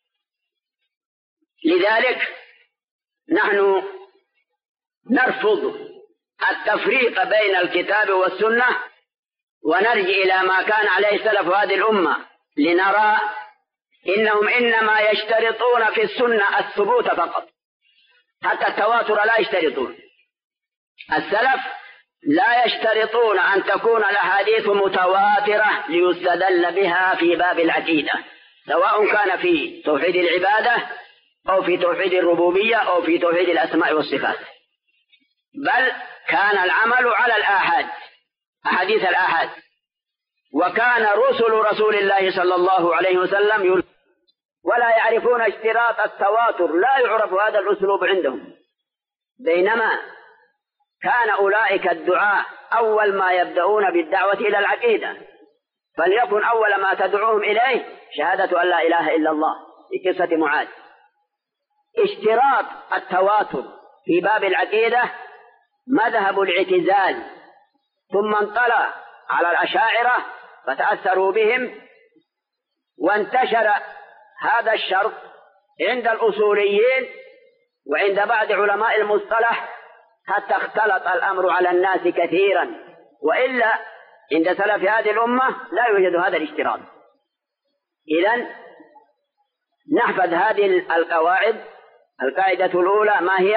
لذلك نحن نرفض التفريق بين الكتاب والسنة، ونرجع إلى ما كان عليه سلف هذه الأمة، لنرى إنهم إنما يشترطون في السنة الثبوت فقط، حتى التواتر لا يشترطون. السلف لا يشترطون أن تكون الأحاديث متواترة ليستدل بها في باب العقيدة، سواء كان في توحيد العبادة أو في توحيد الربوبية أو في توحيد الأسماء والصفات، بل كان العمل على الآحاد، أحاديث الآحاد. وكان رسل رسول الله صلى الله عليه وسلم يرسل ولا يعرفون اشتراط التواتر، لا يعرف هذا الأسلوب عندهم. بينما كان أولئك الدعاء أول ما يبدأون بالدعوة إلى العقيدة فليكن أول ما تدعوهم إليه شهادة أن لا إله إلا الله في قصة معاذ. اشتراط التواتر في باب العقيدة مذهب الاعتزال، ثم انطلع على الأشاعرة فتأثروا بهم، وانتشر هذا الشرط عند الأصوليين وعند بعض علماء المصطلح حتى اختلط الأمر على الناس كثيرا. وإلا عند سلف هذه الأمة لا يوجد هذا الاشتراط. إذن نحفظ هذه القواعد. القاعدة الأولى ما هي؟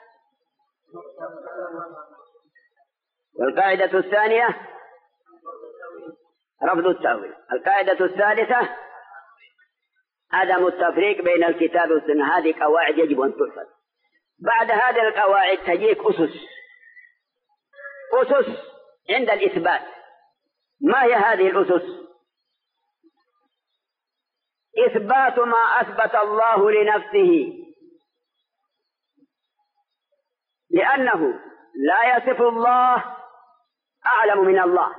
والقاعدة الثانية رفض التأويل. القاعدة الثالثة عدم التفريق بين الكتاب والسنة. هذه قواعد يجب أن تحفظ. بعد هذه القواعد تجيك أسس أسس عند الإثبات. ما هي هذه الأسس؟ إثبات ما أثبت الله لنفسه، لأنه لا يصف الله أعلم من الله،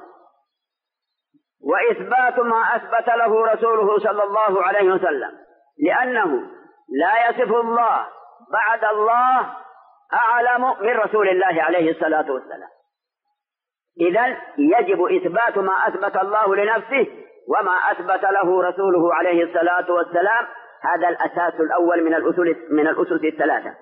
وإثبات ما أثبت له رسوله صلى الله عليه وسلم، لأنه لا يصف الله بعد الله أعلم من رسول الله عليه الصلاة والسلام. إذن يجب إثبات ما أثبت الله لنفسه وما أثبت له رسوله عليه الصلاة والسلام. هذا الأساس الأول من الأصول من الأسس الثلاثة.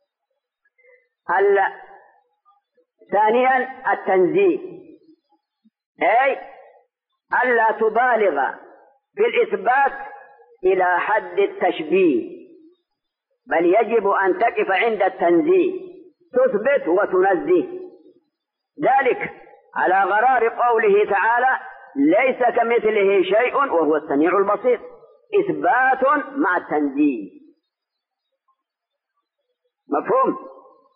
ثانيا التنزيه، أي ألا تبالغ في الإثبات إلى حد التشبيه، بل يجب أن تقف عند التنزيه، تثبت وتنزه. ذلك على غرار قوله تعالى: ليس كمثله شيء وهو السميع البصير. إثبات مع التنزيه. مفهوم؟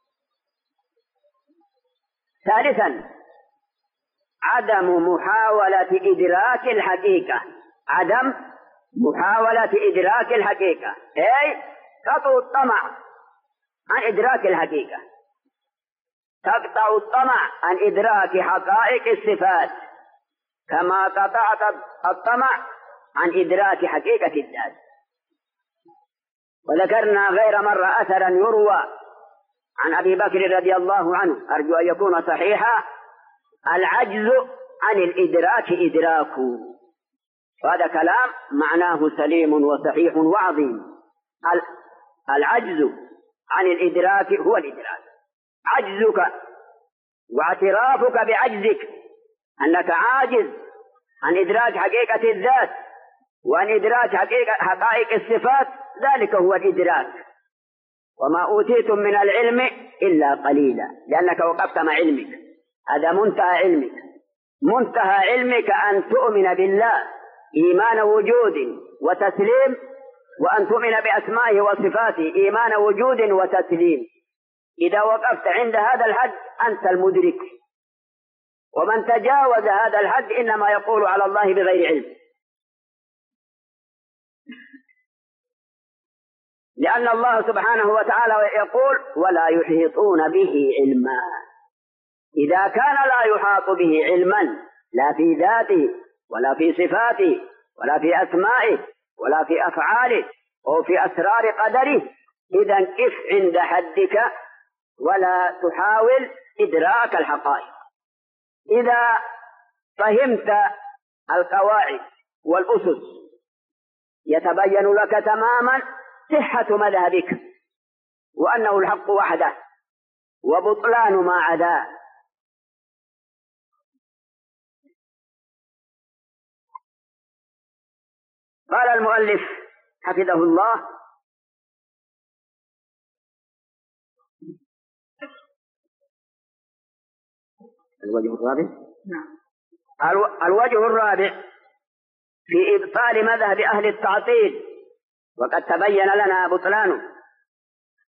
ثالثا عدم محاولة إدراك الحقيقة. عدم محاولة إدراك الحقيقة، أي قطع الطمع عن إدراك الحقيقة. تقطع الطمع عن إدراك حقائق الصفات كما قطعت الطمع عن إدراك حقيقة الذات. وذكرنا غير مرة أثرا يروى عن أبي بكر رضي الله عنه، أرجو أن يكون صحيحا: العجز عن الإدراك إدراك. وهذا كلام معناه سليم وصحيح وعظيم. العجز عن الإدراك هو الإدراك. عجزك واعترافك بعجزك، أنك عاجز عن إدراك حقيقة الذات وعن إدراك حقيقة حقائق الصفات، ذلك هو الإدراك. وما أوتيتم من العلم إلا قليلا، لأنك وقفت مع علمك. هذا منتهى علمك. منتهى علمك أن تؤمن بالله إيمان وجود وتسليم، وأن تؤمن بأسمائه وصفاته إيمان وجود وتسليم. إذا وقفت عند هذا الحد أنت المدرك. ومن تجاوز هذا الحد إنما يقول على الله بغير علم، لأن الله سبحانه وتعالى يقول: ولا يحيطون به علما. إذا كان لا يحاط به علما لا في ذاته ولا في صفاته ولا في أسمائه ولا في أفعاله أو في أسرار قدره، إذن قف عند حدك ولا تحاول إدراك الحقائق. إذا فهمت القواعد والأسس يتبين لك تماما صحة مذهبك، وأنه الحق وحده وبطلان ما عداه. قال المؤلف حفظه الله: الوجه الرابع. نعم. الوجه الرابع في إبطال مذهب أهل التعطيل، وقد تبين لنا بطلانه.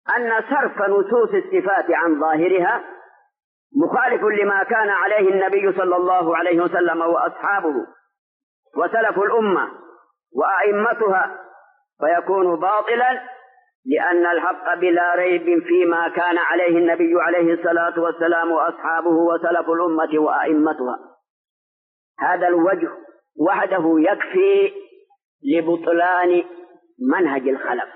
أن صرف نصوص الصفات عن ظاهرها مخالف لما كان عليه النبي صلى الله عليه وسلم وأصحابه وسلف الأمة وأئمتها، فيكون باطلا، لأن الحق بلا ريب فيما كان عليه النبي عليه الصلاة والسلام وأصحابه وسلف الأمة وأئمتها. هذا الوجه وحده يكفي لبطلان منهج الخلف.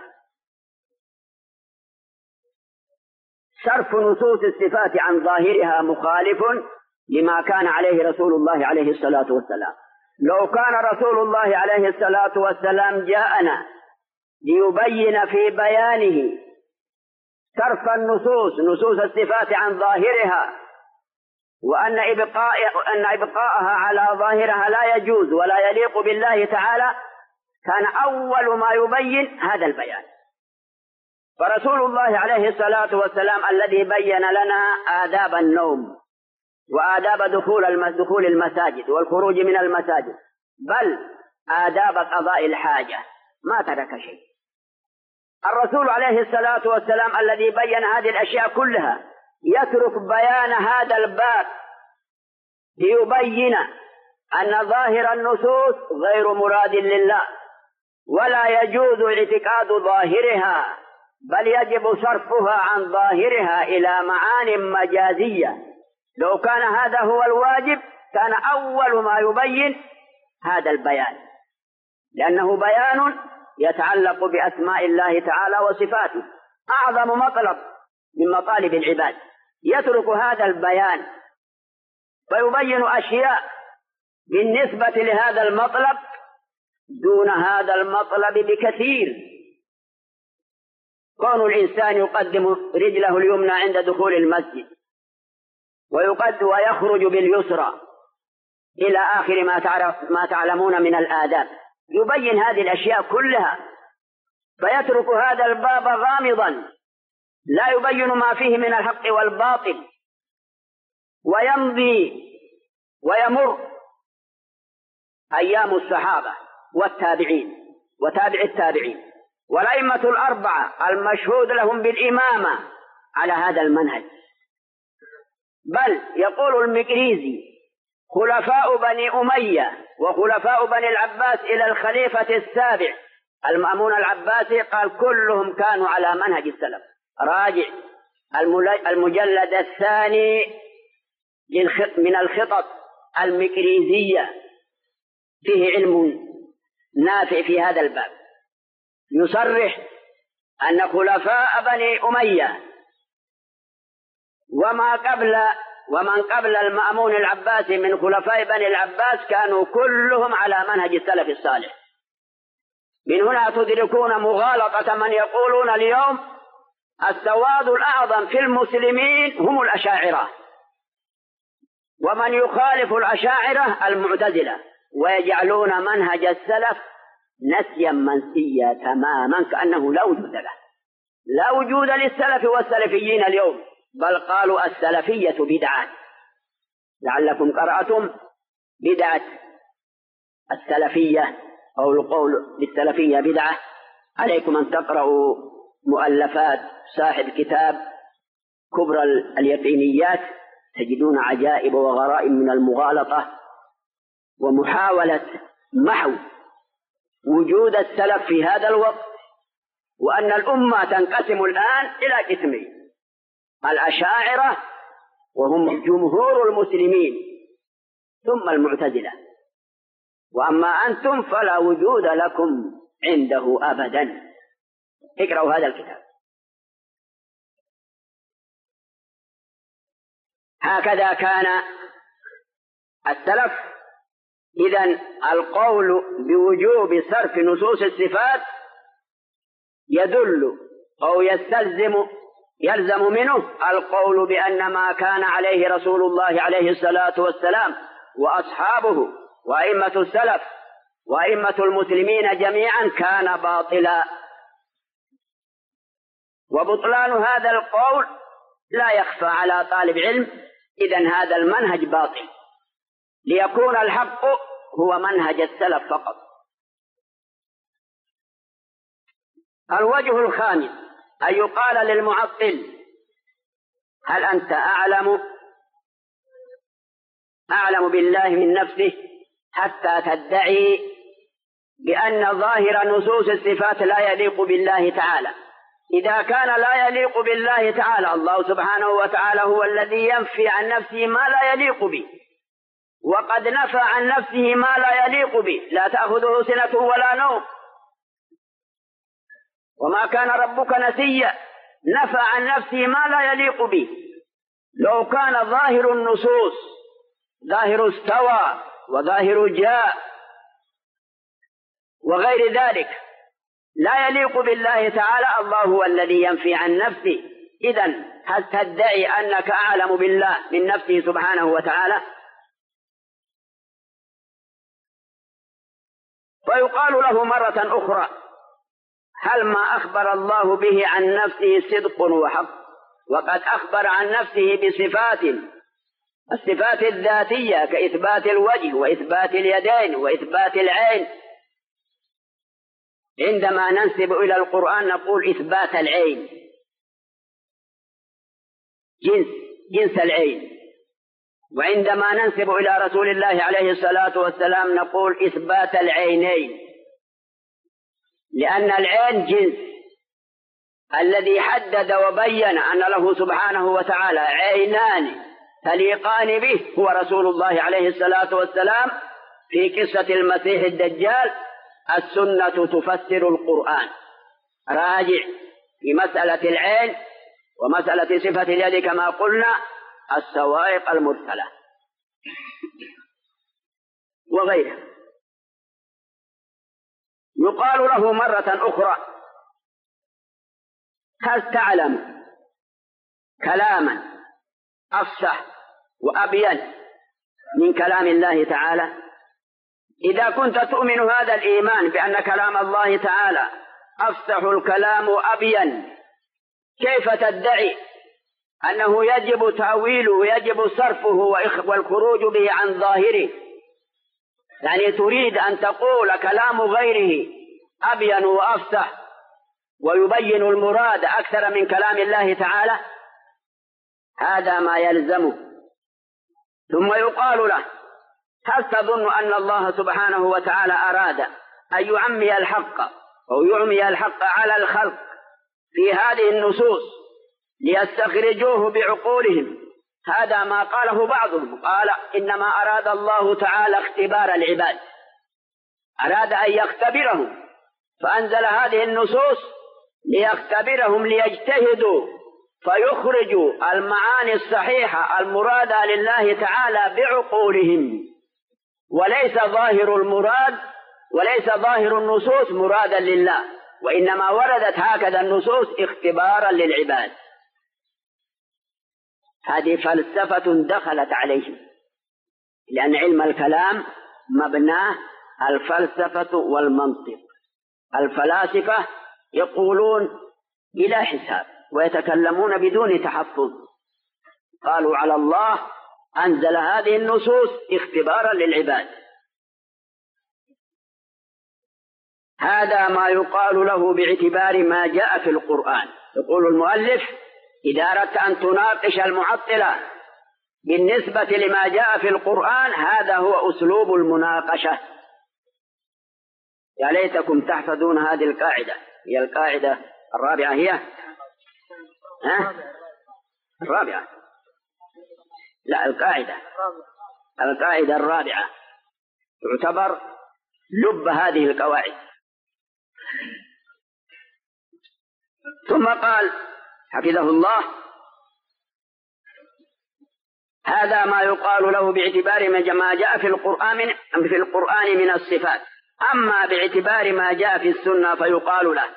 صرف نصوص الصفات عن ظاهرها مخالف لما كان عليه رسول الله عليه الصلاة والسلام. لو كان رسول الله عليه الصلاة والسلام جاءنا ليبين في بيانه صرف النصوص نصوص الصفات عن ظاهرها، وأن إبقاء أن إبقاءها على ظاهرها لا يجوز ولا يليق بالله تعالى، كان أول ما يبين هذا البيان. فرسول الله عليه الصلاة والسلام الذي بين لنا آداب النوم وآداب دخول دخول المساجد والخروج من المساجد، بل آداب قضاء الحاجة، ما ترك شيء. الرسول عليه الصلاة والسلام الذي بين هذه الأشياء كلها يترك بيان هذا الباب ليبين أن ظاهر النصوص غير مراد لله، ولا يجوز اعتقاد ظاهرها، بل يجب صرفها عن ظاهرها إلى معان مجازية. لو كان هذا هو الواجب كان أول ما يبين هذا البيان، لأنه بيان يتعلق بأسماء الله تعالى وصفاته، أعظم مطلب من مطالب العباد. يترك هذا البيان ويبين أشياء بالنسبة لهذا المطلب دون هذا المطلب بكثير. كون الإنسان يقدم رجله اليمنى عند دخول المسجد ويقد ويخرج باليسرى إلى آخر ما تعرف ما تعلمون من الآداب، يبين هذه الأشياء كلها، فيترك هذا الباب غامضا لا يبين ما فيه من الحق والباطل، ويمضي ويمر أيام الصحابة والتابعين وتابع التابعين والأئمة الأربعة المشهود لهم بالإمامة على هذا المنهج. بل يقول المقريزي خلفاء بني أمية وخلفاء بني العباس إلى الخليفة السابع المأمون العباسي، قال كلهم كانوا على منهج السلف. راجع المجلد الثاني من الخطط المقريزية، فيه علم نافع في هذا الباب، يصرح أن خلفاء بني أمية وما قبل ومن قبل المأمون العباسي من خلفاء بني العباس كانوا كلهم على منهج السلف الصالح. من هنا تدركون مغالطة من يقولون اليوم السواد الأعظم في المسلمين هم الأشاعرة، ومن يخالف الأشاعرة المعتزلة، ويجعلون منهج السلف نسيا منسيا تماما، كأنه لا وجود له، لا وجود للسلف والسلفيين اليوم، بل قالوا السلفية بدعة. لعلكم قرأتم بدعة السلفية أو القول بالسلفية بدعة. عليكم أن تقرأوا مؤلفات صاحب كتاب كبرى اليقينيات، تجدون عجائب وغرائب من المغالطة ومحاولة محو وجود السلف في هذا الوقت، وأن الأمة تنقسم الآن إلى قسمين: الأشاعرة وهم جمهور المسلمين، ثم المعتزلة، وأما أنتم فلا وجود لكم عنده أبدا. اقرأوا هذا الكتاب. هكذا كان السلف. إذن القول بوجوب صرف نصوص الصفات يدل أو يستلزم يلزم منه القول بأن ما كان عليه رسول الله عليه الصلاة والسلام وأصحابه وأئمة السلف وأئمة المسلمين جميعا كان باطلا. وبطلان هذا القول لا يخفى على طالب علم. إذن هذا المنهج باطل، ليكون الحق هو منهج السلف فقط. الوجه الخامس أن يقال للمعطل: هل أنت أعلم أعلم بالله من نفسه حتى تدعي بأن ظاهر نصوص الصفات لا يليق بالله تعالى؟ إذا كان لا يليق بالله تعالى، الله سبحانه وتعالى هو الذي ينفي عن نفسه ما لا يليق به، وقد نفى عن نفسه ما لا يليق به، لا تأخذه سنة ولا نوم، وما كان ربك نسيا، نفى عن نفسه ما لا يليق به. لو كان ظاهر النصوص ظاهر استوى وظاهر جاء وغير ذلك لا يليق بالله تعالى، الله هو الذي ينفي عن نفسه. إذن هل تدعي أنك أعلم بالله من نفسه سبحانه وتعالى؟ فيقال له مرة أخرى: هل ما أخبر الله به عن نفسه صدق وحق؟ وقد أخبر عن نفسه بصفات، الصفات الذاتية كإثبات الوجه وإثبات اليدين وإثبات العين. عندما ننسب إلى القرآن نقول إثبات العين، جنس جنس العين. وعندما ننسب إلى رسول الله عليه الصلاة والسلام نقول إثبات العينين، لأن العين جنس. الذي حدد وبين أن له سبحانه وتعالى عينان تليقان به هو رسول الله عليه الصلاة والسلام في قصة المسيح الدجال: السنة تفسر القرآن. راجع في مسألة العين ومسألة صفة اليد كما قلنا السوائق المرسلة وغيرها. يقال له مرة أخرى: هل تعلم كلاما أفصح وأبين من كلام الله تعالى؟ إذا كنت تؤمن هذا الإيمان بأن كلام الله تعالى أفصح الكلام وأبين، كيف تدعي أنه يجب تأويله ويجب صرفه والخروج به عن ظاهره؟ يعني تريد أن تقول كلام غيره أبين وأفصح ويبين المراد أكثر من كلام الله تعالى؟ هذا ما يلزمه. ثم يقال له: هل تظن أن الله سبحانه وتعالى أراد أن يعمي الحق أو يعمي الحق على الخلق في هذه النصوص ليستخرجوه بعقولهم؟ هذا ما قاله بعضهم، قال: إنما أراد الله تعالى اختبار العباد، أراد أن يختبرهم فأنزل هذه النصوص ليختبرهم ليجتهدوا فيخرجوا المعاني الصحيحة المرادة لله تعالى بعقولهم، وليس ظاهر المراد وليس ظاهر النصوص مرادا لله، وإنما وردت هكذا النصوص اختبارا للعباد. هذه فلسفة دخلت عليهم، لأن علم الكلام مبناه الفلسفة والمنطق. الفلاسفة يقولون بلا حساب ويتكلمون بدون تحفظ. قالوا على الله أنزل هذه النصوص اختبارا للعباد. هذا ما يقال له باعتبار ما جاء في القرآن. يقول المؤلف: إذا أردت أن تناقش المعطلة بالنسبة لما جاء في القرآن هذا هو أسلوب المناقشة. يا ليتكم تحفظون هذه القاعدة، هي القاعدة الرابعة. هي ها؟ الرابعة، لا القاعدة القاعدة الرابعة تعتبر لب هذه القواعد. ثم قال حفظه الله: هذا ما يقال له باعتبار ما جاء في القرآن في القرآن من الصفات. أما باعتبار ما جاء في السنة فيقال له: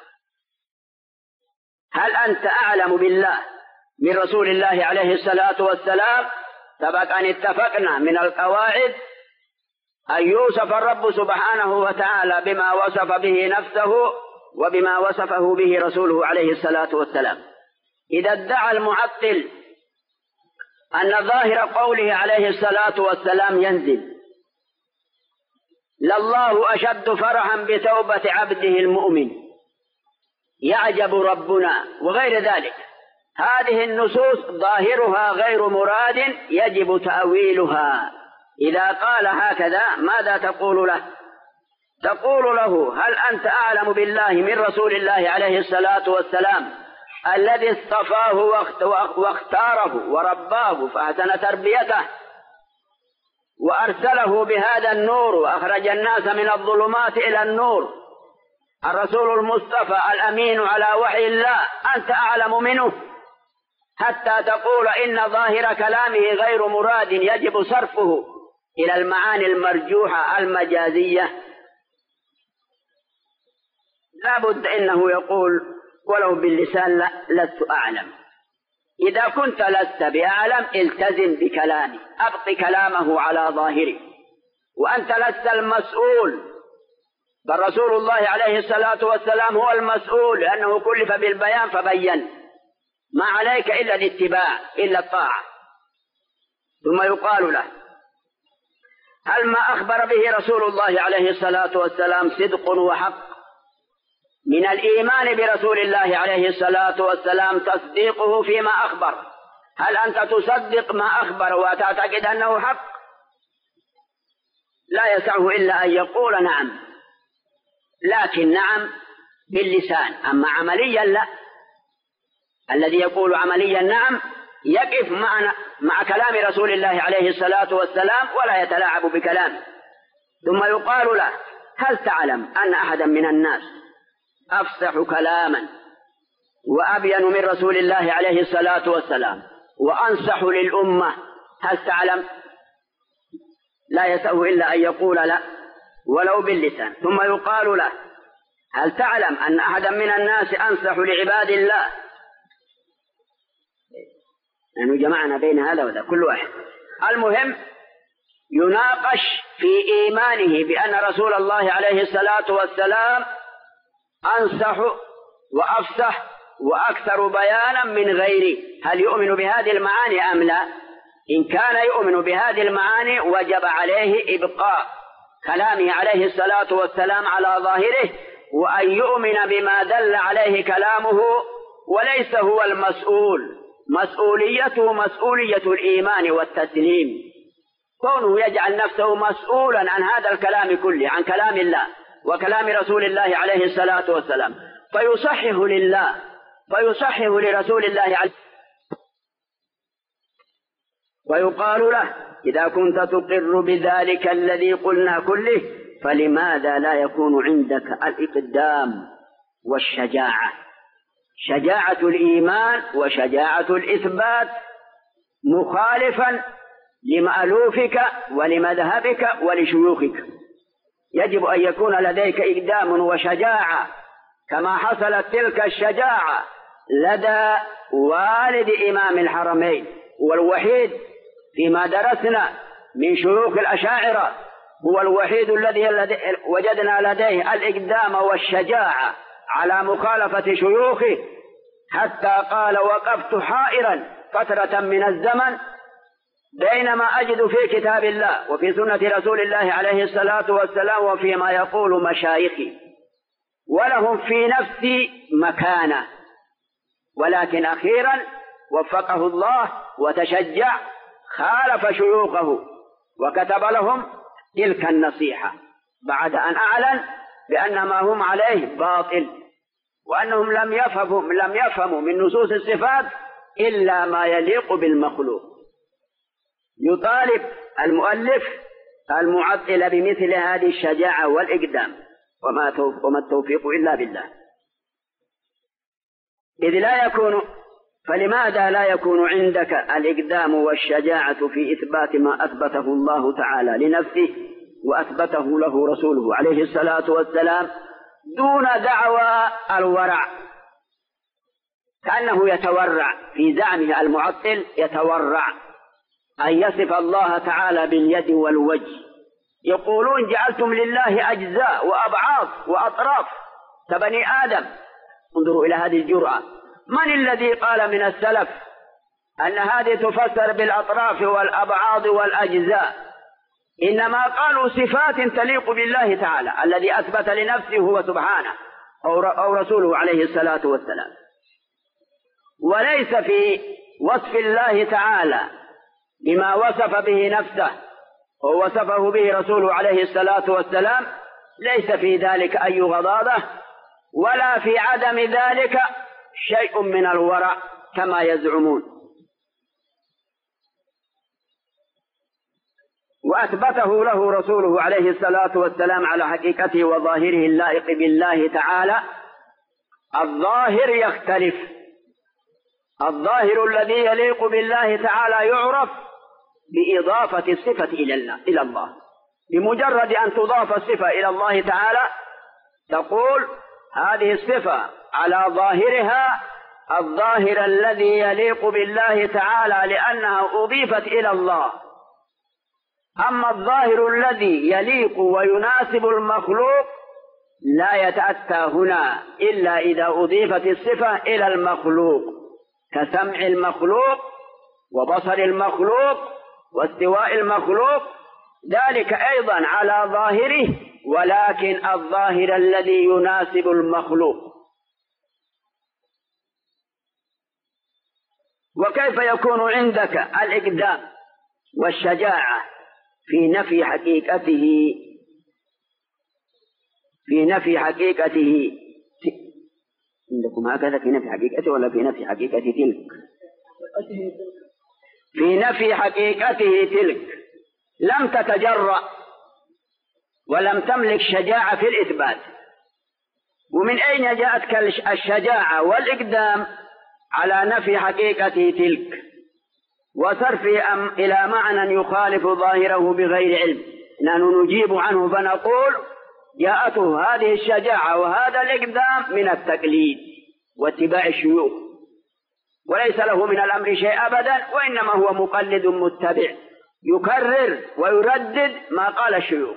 هل أنت أعلم بالله من رسول الله عليه الصلاة والسلام؟ سبق أن اتفقنا من القواعد أن يوصف الرب سبحانه وتعالى بما وصف به نفسه وبما وصفه به رسوله عليه الصلاة والسلام. إذا ادعى المعطل أن ظاهر قوله عليه الصلاة والسلام ينزل، لله أشد فرحا بتوبة عبده المؤمن يعجب ربنا وغير ذلك. هذه النصوص ظاهرها غير مراد يجب تأويلها. إذا قال هكذا ماذا تقول له؟ تقول له: هل أنت أعلم بالله من رسول الله عليه الصلاة والسلام الذي اصطفاه واختاره ورباه فأحسن تربيته وأرسله بهذا النور وأخرج الناس من الظلمات إلى النور، الرسول المصطفى الأمين على وحي الله، أنت أعلم منه، حتى تقول إن ظاهر كلامه غير مراد يجب صرفه إلى المعاني المرجوحة المجازية؟ لا بد إنه يقول ولو باللسان: لا لست أعلم. إذا كنت لست بأعلم التزم بكلامي، أبق كلامه على ظاهره، وأنت لست المسؤول، بل رسول الله عليه الصلاة والسلام هو المسؤول، لأنه كلف بالبيان فبين، ما عليك إلا الاتباع إلا الطاعة. ثم يقال له: هل ما أخبر به رسول الله عليه الصلاة والسلام صدق وحق؟ من الإيمان برسول الله عليه الصلاة والسلام تصديقه فيما أخبر. هل أنت تصدق ما أخبر وتعتقد أنه حق؟ لا يسعه إلا أن يقول نعم، لكن نعم باللسان، أما عمليا لا. الذي يقول عمليا نعم يقف مع, مع كلام رسول الله عليه الصلاة والسلام ولا يتلاعب بكلامه. ثم يقال له: هل تعلم أن أحدا من الناس أفصح كلاما وأبين من رسول الله عليه الصلاة والسلام وأنصح للأمة؟ هل تعلم؟ لا يسعه إلا أن يقول لا ولو باللسان. ثم يقال له: هل تعلم أن أحدا من الناس أنصح لعباد الله؟ نحن جمعنا بين هذا وذا كل واحد. المهم يناقش في إيمانه بأن رسول الله عليه الصلاة والسلام أنصح وأفصح وأكثر بيانا من غيره، هل يؤمن بهذه المعاني أم لا؟ إن كان يؤمن بهذه المعاني وجب عليه إبقاء كلامه عليه الصلاة والسلام على ظاهره، وأن يؤمن بما دل عليه كلامه، وليس هو المسؤول، مسؤوليته مسؤولية الإيمان والتسليم. كونه يجعل نفسه مسؤولا عن هذا الكلام كله، عن كلام الله وكلام رسول الله عليه الصلاة والسلام، فيصحح لله فيصحح لرسول الله عليه، ويقال له: إذا كنت تقر بذلك الذي قلنا كله فلماذا لا يكون عندك الإقدام والشجاعة، شجاعة الإيمان وشجاعة الإثبات، مخالفا لمألوفك ولمذهبك ولشيوخك؟ يجب أن يكون لديك إقدام وشجاعة كما حصلت تلك الشجاعة لدى والد إمام الحرمين، والوحيد فيما درسنا من شيوخ الأشاعرة هو الوحيد الذي وجدنا لديه الإقدام والشجاعة على مخالفة شيوخه، حتى قال: وقفت حائرا فترة من الزمن بينما أجد في كتاب الله وفي سنة رسول الله عليه الصلاة والسلام وفيما يقول مشايخي، ولهم في نفسي مكانة، ولكن أخيرا وفقه الله وتشجع، خالف شيوخه وكتب لهم تلك النصيحة بعد أن أعلن بأن ما هم عليه باطل، وأنهم لم يفهموا, لم يفهموا من نصوص الصفات إلا ما يليق بالمخلوق. يطالب المؤلف المعطل بمثل هذه الشجاعة والإقدام، وما التوفيق إلا بالله. إذ لا يكون فلماذا لا يكون عندك الإقدام والشجاعة في إثبات ما أثبته الله تعالى لنفسه وأثبته له رسوله عليه الصلاة والسلام دون دعوى الورع؟ كأنه يتورع في زعمه المعطل، يتورع أن يصف الله تعالى باليد والوجه. يقولون: جعلتم لله أجزاء وأبعاض وأطراف كبني آدم. انظروا إلى هذه الجرأة. من الذي قال من السلف أن هذه تفسر بالأطراف والأبعاض والأجزاء؟ إنما قالوا صفات تليق بالله تعالى الذي أثبت لنفسه هو سبحانه، أو رسوله عليه الصلاة والسلام. وليس في وصف الله تعالى بما وصف به نفسه ووصفه به رسوله عليه الصلاة والسلام ليس في ذلك أي غضاضة، ولا في عدم ذلك شيء من الورع كما يزعمون. وأثبته له رسوله عليه الصلاة والسلام على حقيقته وظاهره اللائق بالله تعالى. الظاهر يختلف، الظاهر الذي يليق بالله تعالى يعرف بإضافة الصفة إلى الله. بمجرد أن تضاف الصفة إلى الله تعالى تقول هذه الصفة على ظاهرها الظاهر الذي يليق بالله تعالى لأنها أضيفت إلى الله. أما الظاهر الذي يليق ويناسب المخلوق لا يتأتى هنا إلا إذا أضيفت الصفة إلى المخلوق، كسمع المخلوق وبصر المخلوق واستواء المخلوق، ذلك أيضا على ظاهره، ولكن الظاهر الذي يناسب المخلوق. وكيف يكون عندك الإقدام والشجاعة في نفي حقيقته في نفي حقيقته عندكم هكذا في نفي حقيقته ولا في نفي حقيقة تلك؟ في نفي حقيقته تلك لم تتجرأ ولم تملك شجاعة في الإثبات. ومن أين جاءتك الشجاعة والإقدام على نفي حقيقته تلك وصرفه إلى معنى يخالف ظاهره بغير علم؟ نحن نجيب عنه فنقول جاءته هذه الشجاعة وهذا الإقدام من التقليد واتباع الشيوخ، وليس له من الأمر شيء أبدا، وإنما هو مقلد متبع يكرر ويردد ما قال الشيوخ.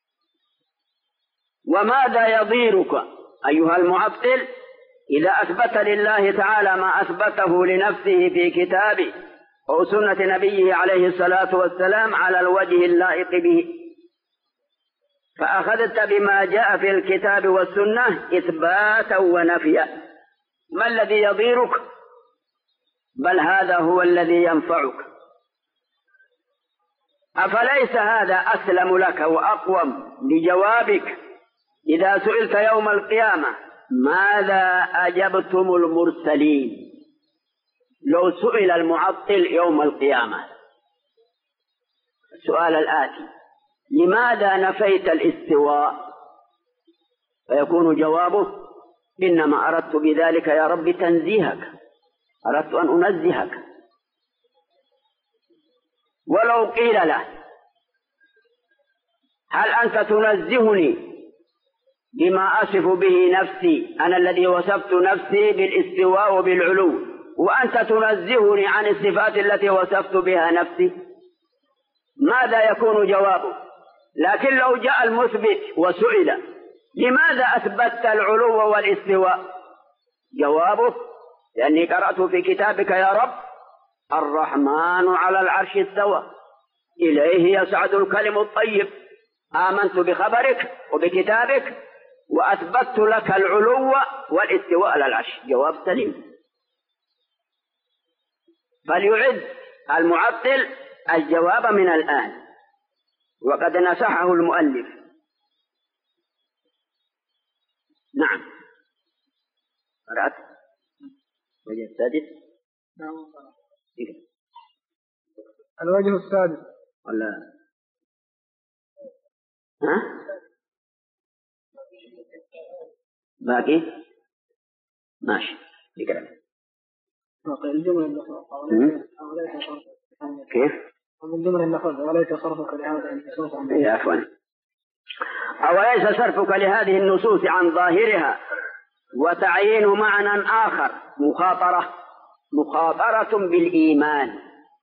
وماذا يضيرك أيها المعطل إذا أثبت لله تعالى ما أثبته لنفسه في كتابه أو سنة نبيه عليه الصلاة والسلام على الوجه اللائق به، فأخذت بما جاء في الكتاب والسنة إثباتا ونفيا؟ ما الذي يضيرك؟ بل هذا هو الذي ينفعك. أفليس هذا أسلم لك وأقوم لجوابك إذا سئلت يوم القيامة ماذا أجبتم المرسلين؟ لو سئل المعطل يوم القيامة السؤال الآتي: لماذا نفيت الاستواء؟ فيكون جوابه: إنما أردت بذلك يا رب تنزيهك، أردت أن أنزهك. ولو قيل له: هل أنت تنزهني بما أصف به نفسي، أنا الذي وصفت نفسي بالاستواء وبالعلو، وأنت تنزهني عن الصفات التي وصفت بها نفسي، ماذا يكون جوابه؟ لكن لو جاء المثبت وسئل لماذا أثبتت العلو والاستواء، جوابه: لأني قرأت في كتابك يا رب الرحمن على العرش استوى إليه يصعد الكلم الطيب، آمنت بخبرك وبكتابك وأثبتت لك العلو والاستواء على العرش. جواب سليم. فليعد المعطل الجواب من الآن، وقد نصحه المؤلف. نعم. قرأت الوجه السادس. نعم. الوجه السادس ولا ها باقي ماشي اقرأ. الجملة الأخرى كيف؟ الجملة الأخرى وليس صرفك لهذه النصوص عن ظاهرها. عفوا. أوليس صرفك لهذه النصوص عن ظاهرها وتعيين معنى آخر مخاطرة مخاطرة بالإيمان.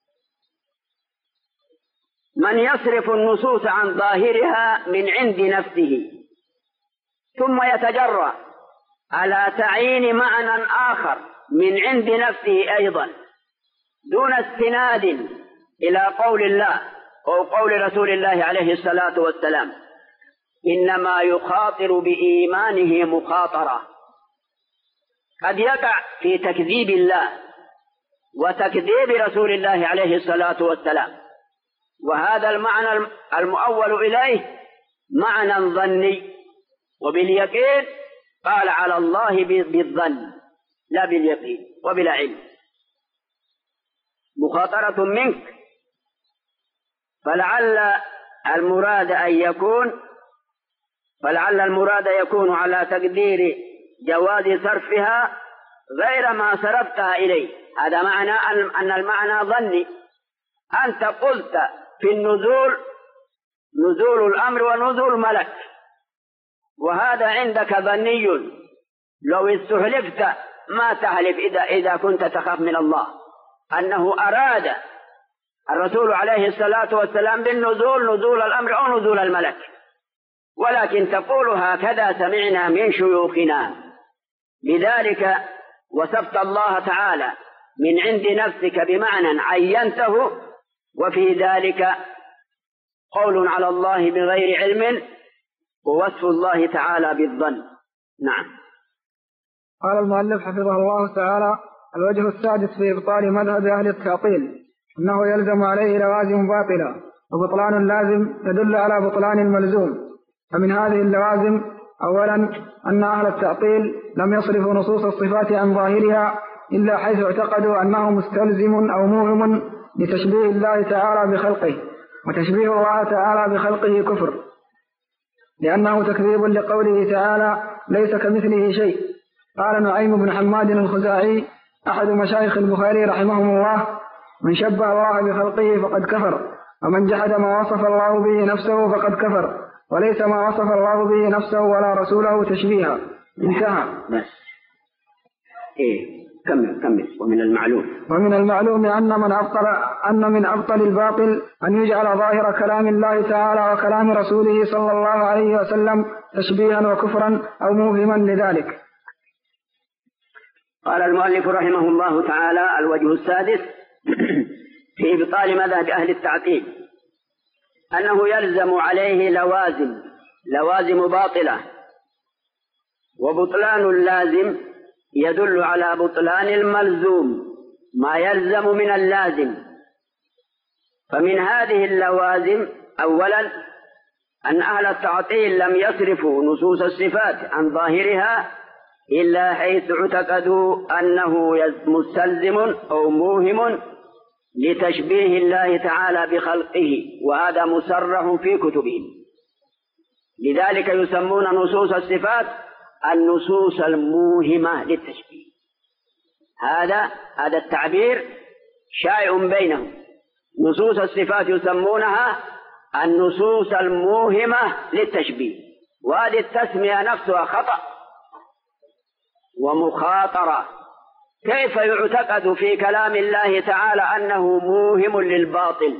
من يصرف النصوص عن ظاهرها من عند نفسه ثم يتجرأ على تعيين معنى آخر من عند نفسه أيضا دون استناد إلى قول الله أو قول رسول الله عليه الصلاة والسلام، إنما يخاطر بإيمانه مخاطرة، قد يقع في تكذيب الله وتكذيب رسول الله عليه الصلاة والسلام، وهذا المعنى المؤول إليه معنى ظني، وباليقين قال على الله بالظن لا باليقين وبلا علم، مخاطرة منك. فلعل المراد أن يكون فلعل المراد يكون على تقدير جواز صرفها غير ما صرفتها إليه. هذا معنى أن المعنى ظني. أنت قلت في النزول نزول الأمر ونزول الملك، وهذا عندك ظني، لو استحلفت ما تحلف إذا, إذا كنت تخاف من الله أنه أراد الرسول عليه الصلاة والسلام بالنزول نزول الأمر أو نزول الملك، ولكن تقول هكذا سمعنا من شيوخنا. لذلك وصفت الله تعالى من عند نفسك بمعنى عينته، وفي ذلك قول على الله بغير علم ووصف الله تعالى بالظن. نعم. قال المؤلف حفظه الله تعالى: الوجه السادس في إبطال مذهب أهل التعطيل أنه يلزم عليه لوازم باطلة، وبطلان اللازم يدل على بطلان الملزوم. فمن هذه اللوازم: أولا أن أهل التعطيل لم يصرفوا نصوص الصفات عن ظاهرها إلا حيث اعتقدوا أنه مستلزم أو موهم لتشبيه الله تعالى بخلقه، وتشبيه الله تعالى بخلقه كفر، لأنه تكذيب لقوله تعالى: ليس كمثله شيء. قال نعيم بن حماد الخزاعي أحد مشايخ البخاري رحمهم الله: من شبه الله بخلقه فقد كفر، ومن جحد ما وصف الله به نفسه فقد كفر، وليس ما وصف الله به نفسه ولا رسوله تشبيها. انتهى. بس إيه كمل كمل. ومن المعلوم ومن المعلوم أن من أبطل أن من أبطل الباطل أن يجعل ظاهر كلام الله تعالى وكلام رسوله صلى الله عليه وسلم تشبيها وكفرا أو موهما لذلك. قال المؤلف رحمه الله تعالى: الوجه السادس في إبطال مذهب أهل التعطيل أنه يلزم عليه لوازم لوازم باطلة، وبطلان اللازم يدل على بطلان الملزوم، ما يلزم من اللازم. فمن هذه اللوازم: أولا أن أهل التعطيل لم يصرفوا نصوص الصفات عن ظاهرها إلا حيث اعتقدوا أنه مستلزم أو موهم لتشبيه الله تعالى بخلقه، وهذا مصرح في كتبهم. لذلك يسمون نصوص الصفات النصوص الموهمة للتشبيه. هذا هذا التعبير شائع بينهم. نصوص الصفات يسمونها النصوص الموهمة للتشبيه، وهذه التسمية نفسها خطأ ومخاطرة. كيف يعتقد في كلام الله تعالى أنه موهم للباطل؟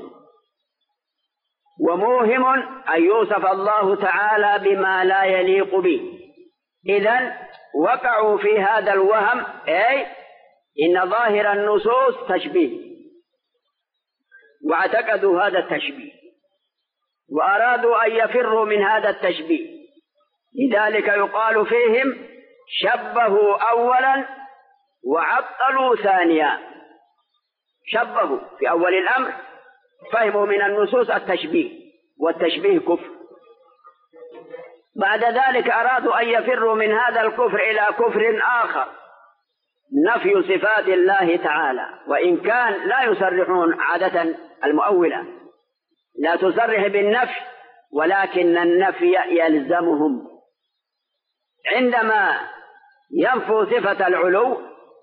وموهم أن يوصف الله تعالى بما لا يليق به. إذن وقعوا في هذا الوهم، أي إن ظاهر النصوص تشبيه، واعتقدوا هذا التشبيه وأرادوا أن يفروا من هذا التشبيه. لذلك يقال فيهم: شبهوا أولا وعطلوا ثانيا. شبهوا في أول الأمر، فهموا من النصوص التشبيه، والتشبيه كفر. بعد ذلك أرادوا أن يفروا من هذا الكفر إلى كفر آخر، نفي صفات الله تعالى، وإن كان لا يصرحون عادة المؤولة لا تصرح بالنفي، ولكن النفي يلزمهم. عندما ينفوا صفة العلو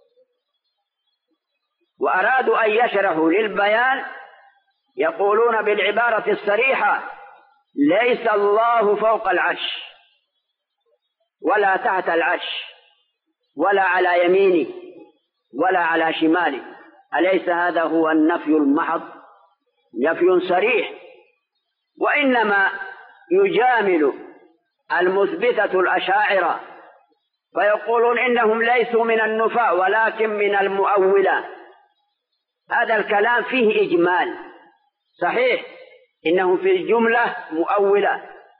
وأرادوا أن يشرحوا للبيان يقولون بالعبارة الصريحة: ليس الله فوق العرش ولا تحت العرش ولا على يمينه ولا على شماله. أليس هذا هو النفي المحض؟ نفي صريح. وإنما يجامل المثبتة الأشاعرة فيقولون إنهم ليسوا من النفاة ولكن من المؤولة. هذا الكلام فيه إجمال، صحيح إنهم في الجملة مؤولة،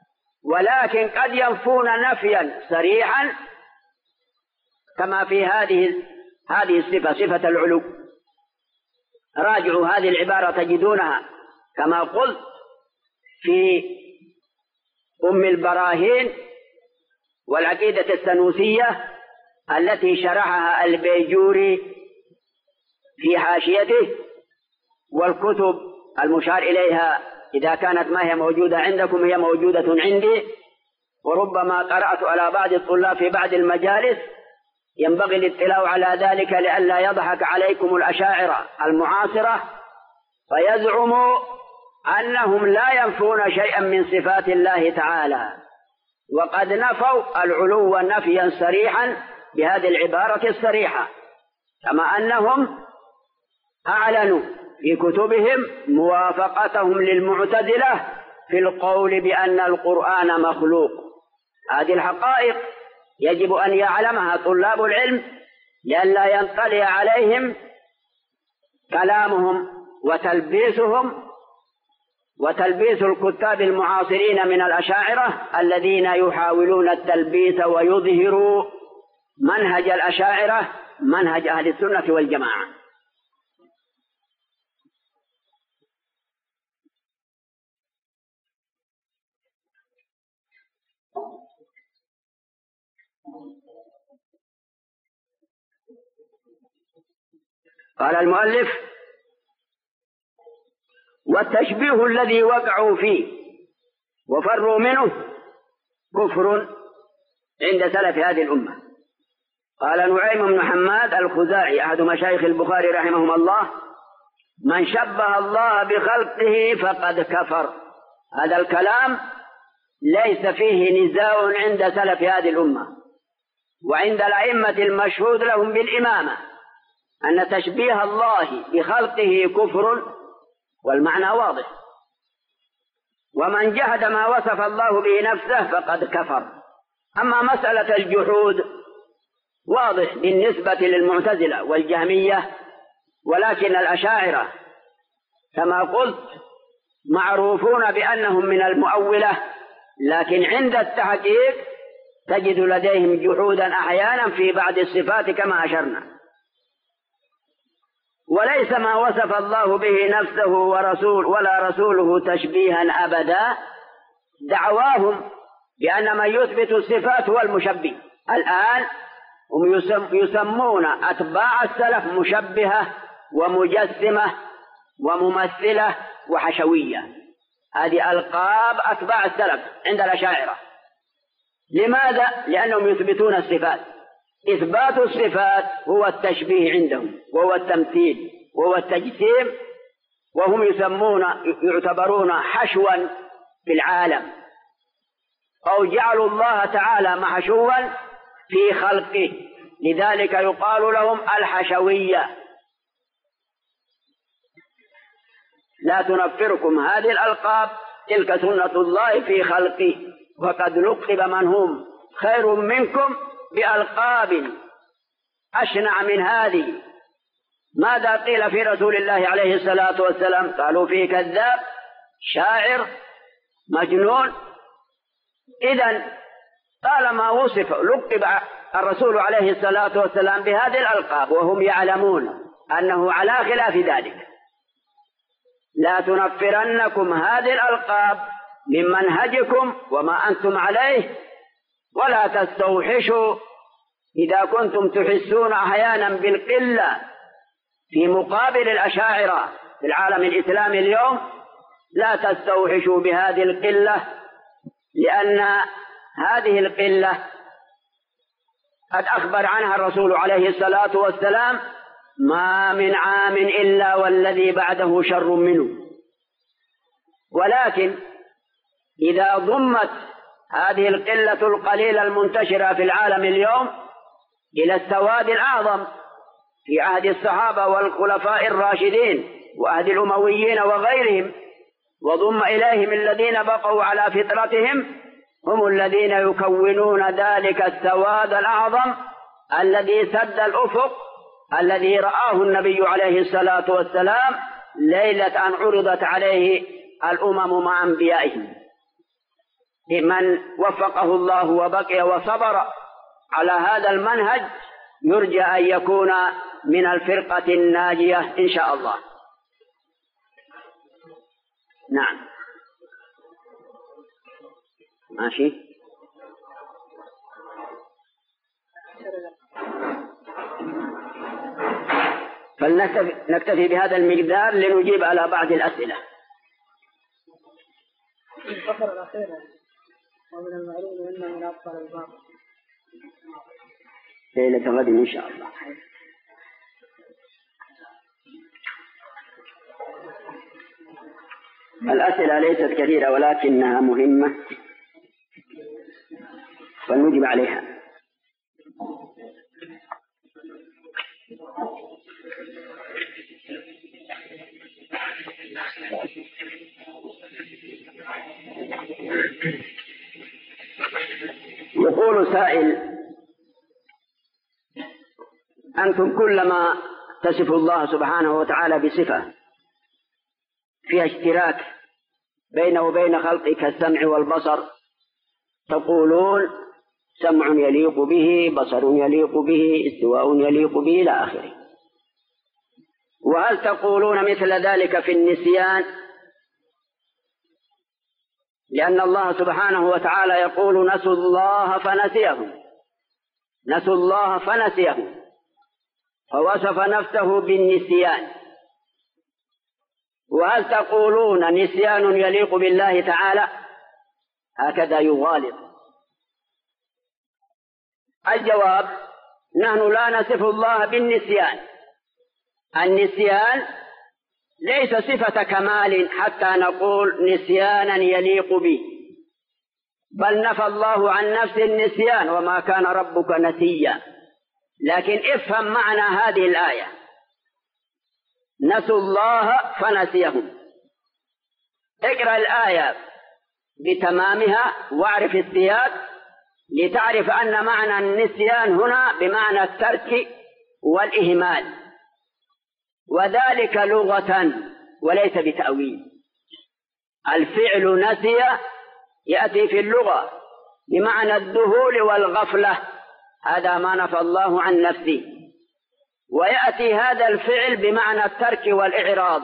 ولكن قد ينفون نفيا صريحا كما في هذه هذه الصفة، صفة العلو. راجعوا هذه العبارة تجدونها كما قلت في أم البراهين والعقيدة السنوسية التي شرحها البيجوري في حاشيته، والكتب المشار إليها إذا كانت ما هي موجودة عندكم هي موجودة عندي، وربما قرأت على بعض الطلاب في بعض المجالس، ينبغي الاطلاع على ذلك لئلا يضحك عليكم الأشاعرة المعاصرة فيزعموا أنهم لا ينفون شيئا من صفات الله تعالى، وقد نفوا العلو نفيا صريحا بهذه العبارة الصريحة، كما أنهم أعلنوا في كتبهم موافقتهم للمعتزلة في القول بأن القرآن مخلوق. هذه الحقائق يجب أن يعلمها طلاب العلم لئلا ينطلي عليهم كلامهم وتلبيسهم وتلبيس الكتاب المعاصرين من الأشاعرة الذين يحاولون التلبيس ويظهروا منهج الأشاعرة منهج أهل السنة والجماعة. قال المؤلف: والتشبيه الذي وقعوا فيه وفروا منه كفر عند سلف هذه الأمة. قال نعيم بن حماد الخزاعي أحد مشايخ البخاري رحمهم الله: من شبه الله بخلقه فقد كفر. هذا الكلام ليس فيه نزاع عند سلف هذه الأمة وعند الأئمة المشهود لهم بالإمامة أن تشبيه الله بخلقه كفر، والمعنى واضح. ومن جحد ما وصف الله به نفسه فقد كفر. أما مسألة الجحود واضح بالنسبة للمعتزلة والجهمية، ولكن الأشاعرة كما قلت معروفون بأنهم من المؤولة، لكن عند التحقيق تجد لديهم جحودا أحيانا في بعض الصفات كما أشرنا. وليس ما وصف الله به نفسه ورسول ولا رسوله تشبيها أبدا. دعواهم بأن من يثبت الصفات هو المشبه. الآن هم يسمون أتباع السلف مشبهة ومجسمة وممثلة وحشوية. هذه ألقاب أتباع السلف عند الأشاعرة. لماذا؟ لأنهم يثبتون الصفات. إثبات الصفات هو التشبيه عندهم، وهو التمثيل، وهو التجسيم، وهم يسمون يعتبرون حشوا في العالم، أو جعلوا الله تعالى محشوا في خلقه، لذلك يقال لهم الحشوية. لا تنفركم هذه الألقاب، تلك سنة الله في خلقه، وقد لقب من هم خير منكم بألقاب أشنع من هذه. ماذا قيل في رسول الله عليه الصلاة والسلام؟ قالوا فيه كذاب، شاعر، مجنون. إذن طالما وصف لقب الرسول عليه الصلاة والسلام بهذه الألقاب وهم يعلمون أنه على خلاف ذلك، لا تنفرنكم هذه الألقاب من منهجكم وما أنتم عليه، ولا تستوحشوا إذا كنتم تحسون أحيانا بالقلة في مقابل الأشاعرة في العالم الإسلامي اليوم، لا تستوحشوا بهذه القلة، لأن هذه القلة قد أخبر عنها الرسول عليه الصلاة والسلام: ما من عام إلا والذي بعده شر منه. ولكن إذا ضمت هذه القلة القليلة المنتشرة في العالم اليوم إلى السواد الأعظم في عهد الصحابة والخلفاء الراشدين وعهد الأمويين وغيرهم، وضم إليهم الذين بقوا على فطرتهم، هم الذين يكونون ذلك السواد الأعظم الذي سد الأفق، الذي رآه النبي عليه الصلاة والسلام ليلة أن عرضت عليه الأمم مع أنبيائهم. من وفقه الله وبقي وصبر على هذا المنهج يرجى أن يكون من الفرقة الناجية إن شاء الله. نعم ماشي. فلنكتفي بهذا المقدار لنجيب على بعض الأسئلة. الفقرة الأخيرة ومن المعلوم أنه من أبطل الباطل ليلة غد إن شاء الله. الأسئلة ليست كثيرة ولكنها مهمة فلنجب عليها. يقول سائل: أنتم كلما تصف الله سبحانه وتعالى بصفة فيها اشتراك بينه وبين خلقه كالسمع والبصر تقولون سمع يليق به، بصر يليق به، استواء يليق به إلى آخره. وهل تقولون مثل ذلك في النسيان؟ لأن الله سبحانه وتعالى يقول نسوا الله فنسيهم، نسوا الله فنسيهم، فوصف نفسه بالنسيان. وهل تقولون نسيان يليق بالله تعالى؟ هكذا يغالط. الجواب: نحن لا نصف الله بالنسيان. النسيان ليس صفة كمال حتى نقول نسيانا يليق به، بل نفى الله عن نفسه النسيان وما كان ربك نسيا. لكن افهم معنى هذه الآية: نسوا الله فنسيهم. اقرأ الآية بتمامها واعرف السياق لتعرف أن معنى النسيان هنا بمعنى الترك والإهمال، وذلك لغة وليس بتأويل. الفعل نسي يأتي في اللغة بمعنى الذهول والغفلة، هذا ما نفى الله عن نفسه، ويأتي هذا الفعل بمعنى الترك والإعراض.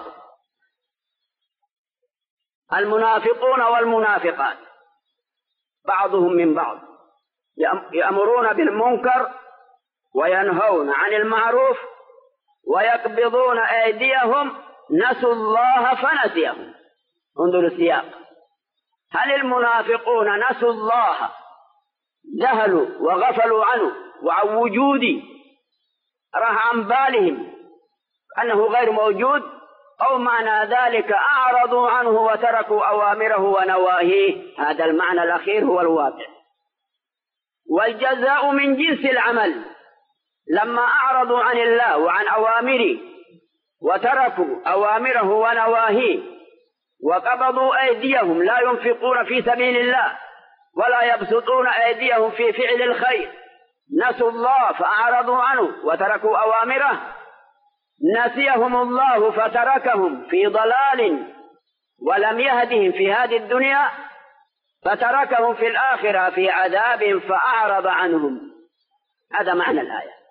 المنافقون والمنافقات بعضهم من بعض يأمرون بالمنكر وينهون عن المعروف ويقبضون أيديهم، نسوا الله فنسيهم. انظروا السياق: هل المنافقون نسوا الله، ذهلوا وغفلوا عنه وعن وجوده، راح عن بالهم أنه غير موجود، أو معنى ذلك أعرضوا عنه وتركوا أوامره ونواهيه؟ هذا المعنى الأخير هو الواقع. والجزاء من جنس العمل. لما أعرضوا عن الله وعن أوامره وتركوا أوامره ونواهيه وقبضوا أيديهم، لا ينفقون في سبيل الله ولا يبسطون أيديهم في فعل الخير، نسوا الله فأعرضوا عنه وتركوا أوامره، نسيهم الله فتركهم في ضلال ولم يهدهم في هذه الدنيا، فتركهم في الآخرة في عذاب فأعرض عنهم. هذا معنى الآية،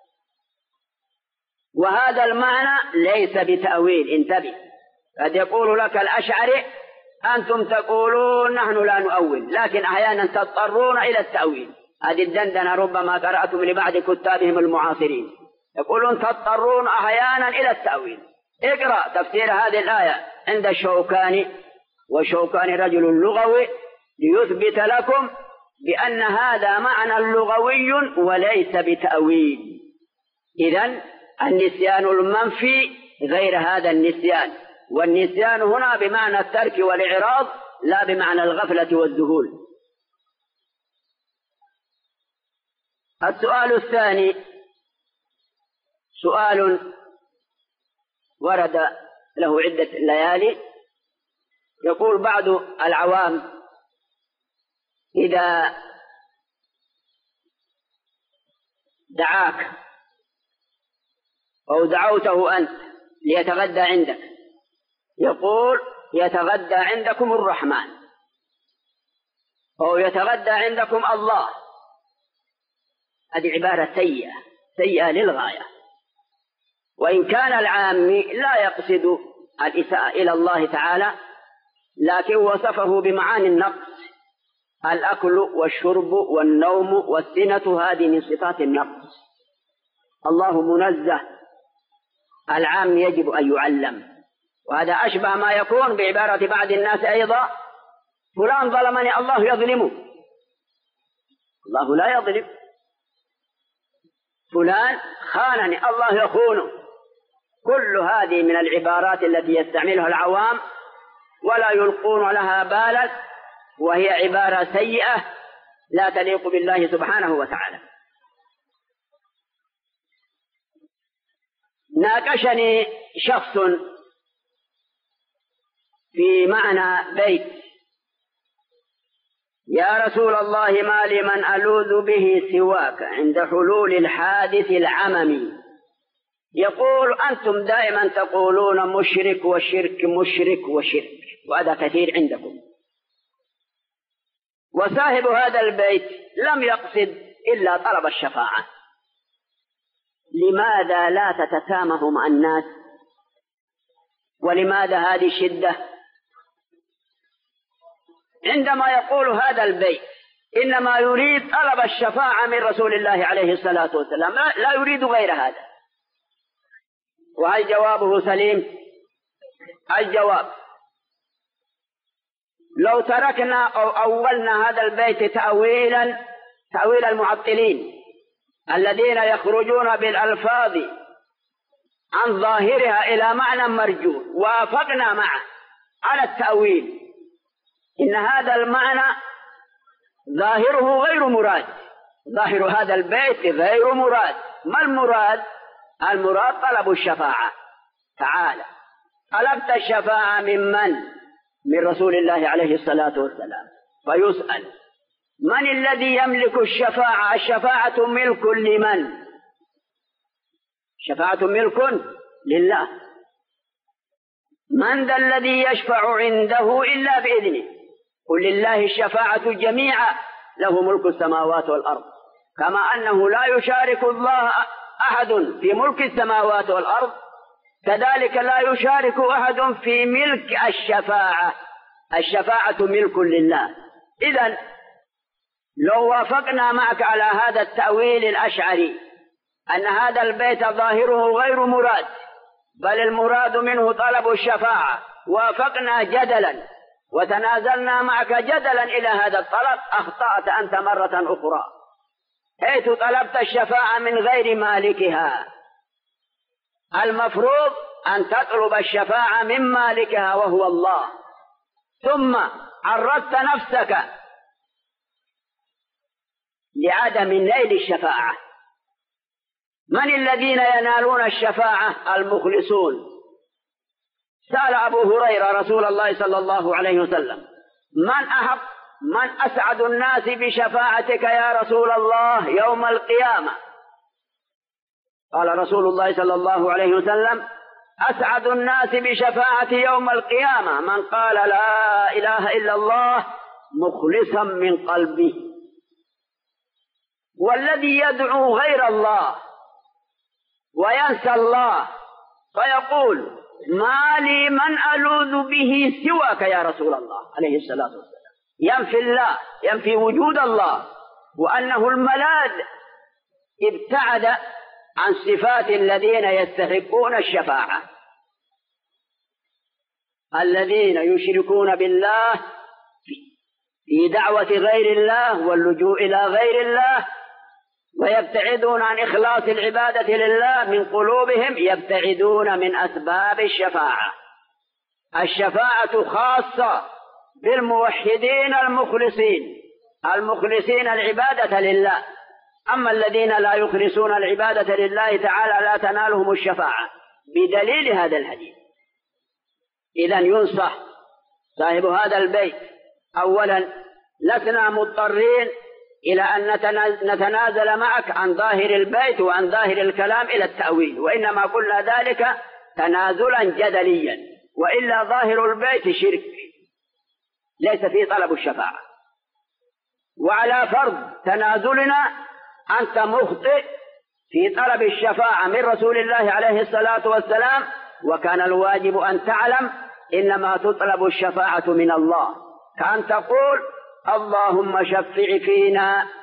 وهذا المعنى ليس بتأويل. انتبه، قد يقول لك الأشعري أنتم تقولون نحن لا نؤول، لكن أحيانا تضطرون إلى التأويل. هذه الدندنة ربما قرأتم لبعض كتابهم المعاصرين، يقولون تضطرون أحيانا إلى التأويل. اقرأ تفسير هذه الآية عند الشوكاني، والشوكاني رجل لغوي، ليثبت لكم بأن هذا معنى لغوي وليس بتأويل. إذن النسيان المنفي غير هذا النسيان، والنسيان هنا بمعنى الترك والإعراض لا بمعنى الغفلة والذهول. السؤال الثاني سؤال ورد له عدة ليالي. يقول بعض العوام: إذا دعاك أو دعوته أنت ليتغدى عندك، يقول يتغدى عندكم الرحمن، أو يتغدى عندكم الله. هذه عبارة سيئة سيئة للغاية. وإن كان العامي لا يقصد الإساءة إلى الله تعالى، لكن وصفه بمعاني النقص: الأكل والشرب والنوم والسنة، هذه من صفات النقص. الله منزه، العام يجب أن يعلم. وهذا أشبه ما يكون بعبارة بعض الناس أيضا: فلان ظلمني الله يظلمه. الله لا يظلم. فلان خانني الله يخونه. كل هذه من العبارات التي يستعملها العوام ولا يلقون لها بالا، وهي عبارة سيئة لا تليق بالله سبحانه وتعالى. ناقشني شخص في معنى بيت: يا رسول الله، ما لي من ألوذ به سواك عند حلول الحادث العممي. يقول: أنتم دائما تقولون مشرك وشرك مشرك وشرك، وهذا كثير عندكم. وصاحب هذا البيت لم يقصد إلا طلب الشفاعة. لماذا لا تتسامح مع الناس؟ ولماذا هذه الشدة؟ عندما يقول هذا البيت إنما يريد طلب الشفاعة من رسول الله عليه الصلاة والسلام، لا يريد غير هذا. وهل جوابه سليم؟ الجواب: لو تركنا أو أولنا هذا البيت تأويلا تأويل المعطلين الذين يخرجون بالألفاظ عن ظاهرها إلى معنى مرجو، وافقنا معه على التأويل، إن هذا المعنى ظاهره غير مراد. ظاهر هذا البيت غير مراد. ما المراد؟ المراد طلب الشفاعة. تعالى، طلبت الشفاعة من من؟ من رسول الله عليه الصلاة والسلام. فيسأل: من الذي يملك الشفاعة؟ الشفاعة ملك لمن؟ الشفاعة ملك لله. من ذا الذي يشفع عنده إلا بإذنه؟ قل لله الشفاعة جميعا، له ملك السماوات والأرض. كما أنه لا يشارك الله أحد في ملك السماوات والأرض، كذلك لا يشارك أحد في ملك الشفاعة. الشفاعة ملك لله. إذن لو وافقنا معك على هذا التأويل الأشعري أن هذا البيت ظاهره غير مراد، بل المراد منه طلب الشفاعة، وافقنا جدلا وتنازلنا معك جدلا إلى هذا الطلب، أخطأت أنت مرة أخرى، حيث طلبت الشفاعة من غير مالكها. المفروض أن تطلب الشفاعة من مالكها وهو الله، ثم عرضت نفسك لعدم نيل الشفاعة. من الذين ينالون الشفاعة؟ المخلصون. سأل أبو هريرة رسول الله صلى الله عليه وسلم: من أحق من أسعد الناس بشفاعتك يا رسول الله يوم القيامة؟ قال رسول الله صلى الله عليه وسلم: أسعد الناس بشفاعتي يوم القيامة من قال لا إله إلا الله مخلصا من قلبه. والذي يدعو غير الله وينسى الله فيقول: ما لي من ألوذ به سواك يا رسول الله عليه الصلاة والسلام. ينفي الله، ينفي وجود الله وأنه الملاذ، ابتعد عن صفات الذين يستحقون الشفاعة، الذين يشركون بالله في دعوة غير الله واللجوء إلى غير الله، ويبتعدون عن إخلاص العبادة لله من قلوبهم، يبتعدون من أسباب الشفاعة. الشفاعة خاصة بالموحدين المخلصين، المخلصين العبادة لله. أما الذين لا يخلصون العبادة لله تعالى لا تنالهم الشفاعة، بدليل هذا الحديث. إذن ينصح صاحب هذا البيت: أولا، لسنا مضطرين إلى أن نتنازل معك عن ظاهر البيت وعن ظاهر الكلام إلى التأويل، وإنما قلنا ذلك تنازلا جدليا، وإلا ظاهر البيت شرك، ليس فيه طلب الشفاعة. وعلى فرض تنازلنا أنت مخطئ في طلب الشفاعة من رسول الله عليه الصلاة والسلام، وكان الواجب أن تعلم إنما تطلب الشفاعة من الله، كأن تقول اللهم شفع فينا